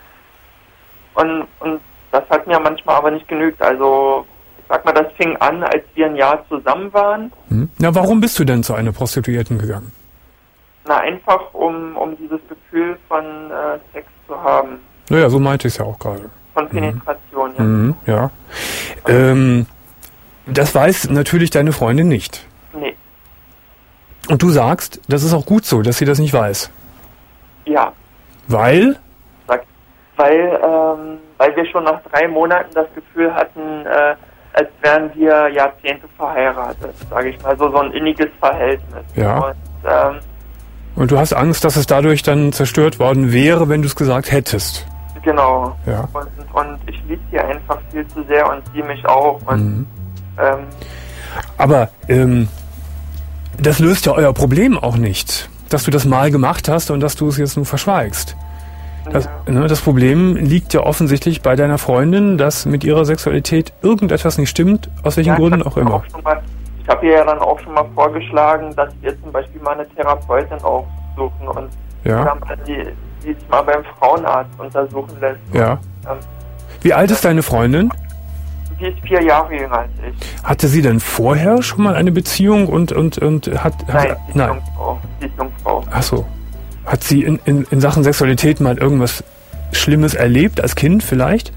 und, und das hat mir manchmal aber nicht genügt. Also ich sag mal, das fing an, als wir ein Jahr zusammen waren. Mhm. Na, warum bist du denn zu einer Prostituierten gegangen? Na, einfach um, um dieses Gefühl von äh, Sex zu haben. Naja, so meinte ich es ja auch gerade. Von Penetration, mhm. ja. Mhm, ja. Ähm, das weiß natürlich deine Freundin nicht. Nee. Und du sagst, das ist auch gut so, dass sie das nicht weiß. Ja. Weil? Sag, weil, ähm, weil wir schon nach drei Monaten das Gefühl hatten, äh, als wären wir Jahrzehnte verheiratet, sage ich mal, so, so ein inniges Verhältnis. Ja. Und, ähm, Und du hast Angst, dass es dadurch dann zerstört worden wäre, wenn du es gesagt hättest. Genau. Ja. Und, und ich liebe sie einfach viel zu sehr und sie mich auch. Und, mhm. ähm, Aber ähm, das löst ja euer Problem auch nicht, dass du das mal gemacht hast und dass du es jetzt nur verschweigst. Das, ja. ne, das Problem liegt ja offensichtlich bei deiner Freundin, dass mit ihrer Sexualität irgendetwas nicht stimmt, aus welchen ja, Gründen auch immer. Auch mal, ich habe ihr ja dann auch schon mal vorgeschlagen, dass wir zum Beispiel mal eine Therapeutin aufsuchen und ja. dann die, die sich mal beim Frauenarzt untersuchen lässt. Ja. Und, ähm, Wie alt ist deine Freundin? Sie ist vier Jahre jünger als ich. Hatte sie denn vorher schon mal eine Beziehung und und und hat, nein, hat sie ist nein. Jungfrau. Sie ist Jungfrau. Ach so. Hat sie in, in, in Sachen Sexualität mal irgendwas Schlimmes erlebt, als Kind vielleicht?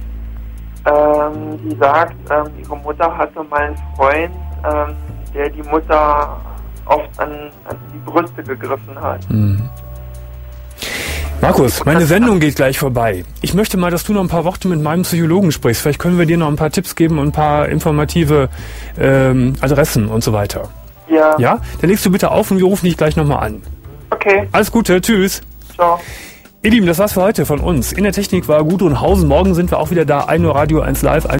Ähm, sie sagt, ähm, ihre Mutter hatte mal einen Freund, ähm, der die Mutter oft an, an die Brüste gegriffen hat. Mhm. Markus, meine Sendung geht gleich vorbei. Ich möchte mal, dass du noch ein paar Worte mit meinem Psychologen sprichst. Vielleicht können wir dir noch ein paar Tipps geben und ein paar informative ähm, Adressen und so weiter. Ja. Ja? Dann legst du bitte auf und wir rufen dich gleich nochmal an. Okay. Alles Gute, tschüss. Ciao. Ihr Lieben, das war's für heute von uns. In der Technik war Gudrun Hausen. Morgen sind wir auch wieder da. ein Uhr Radio eins Live.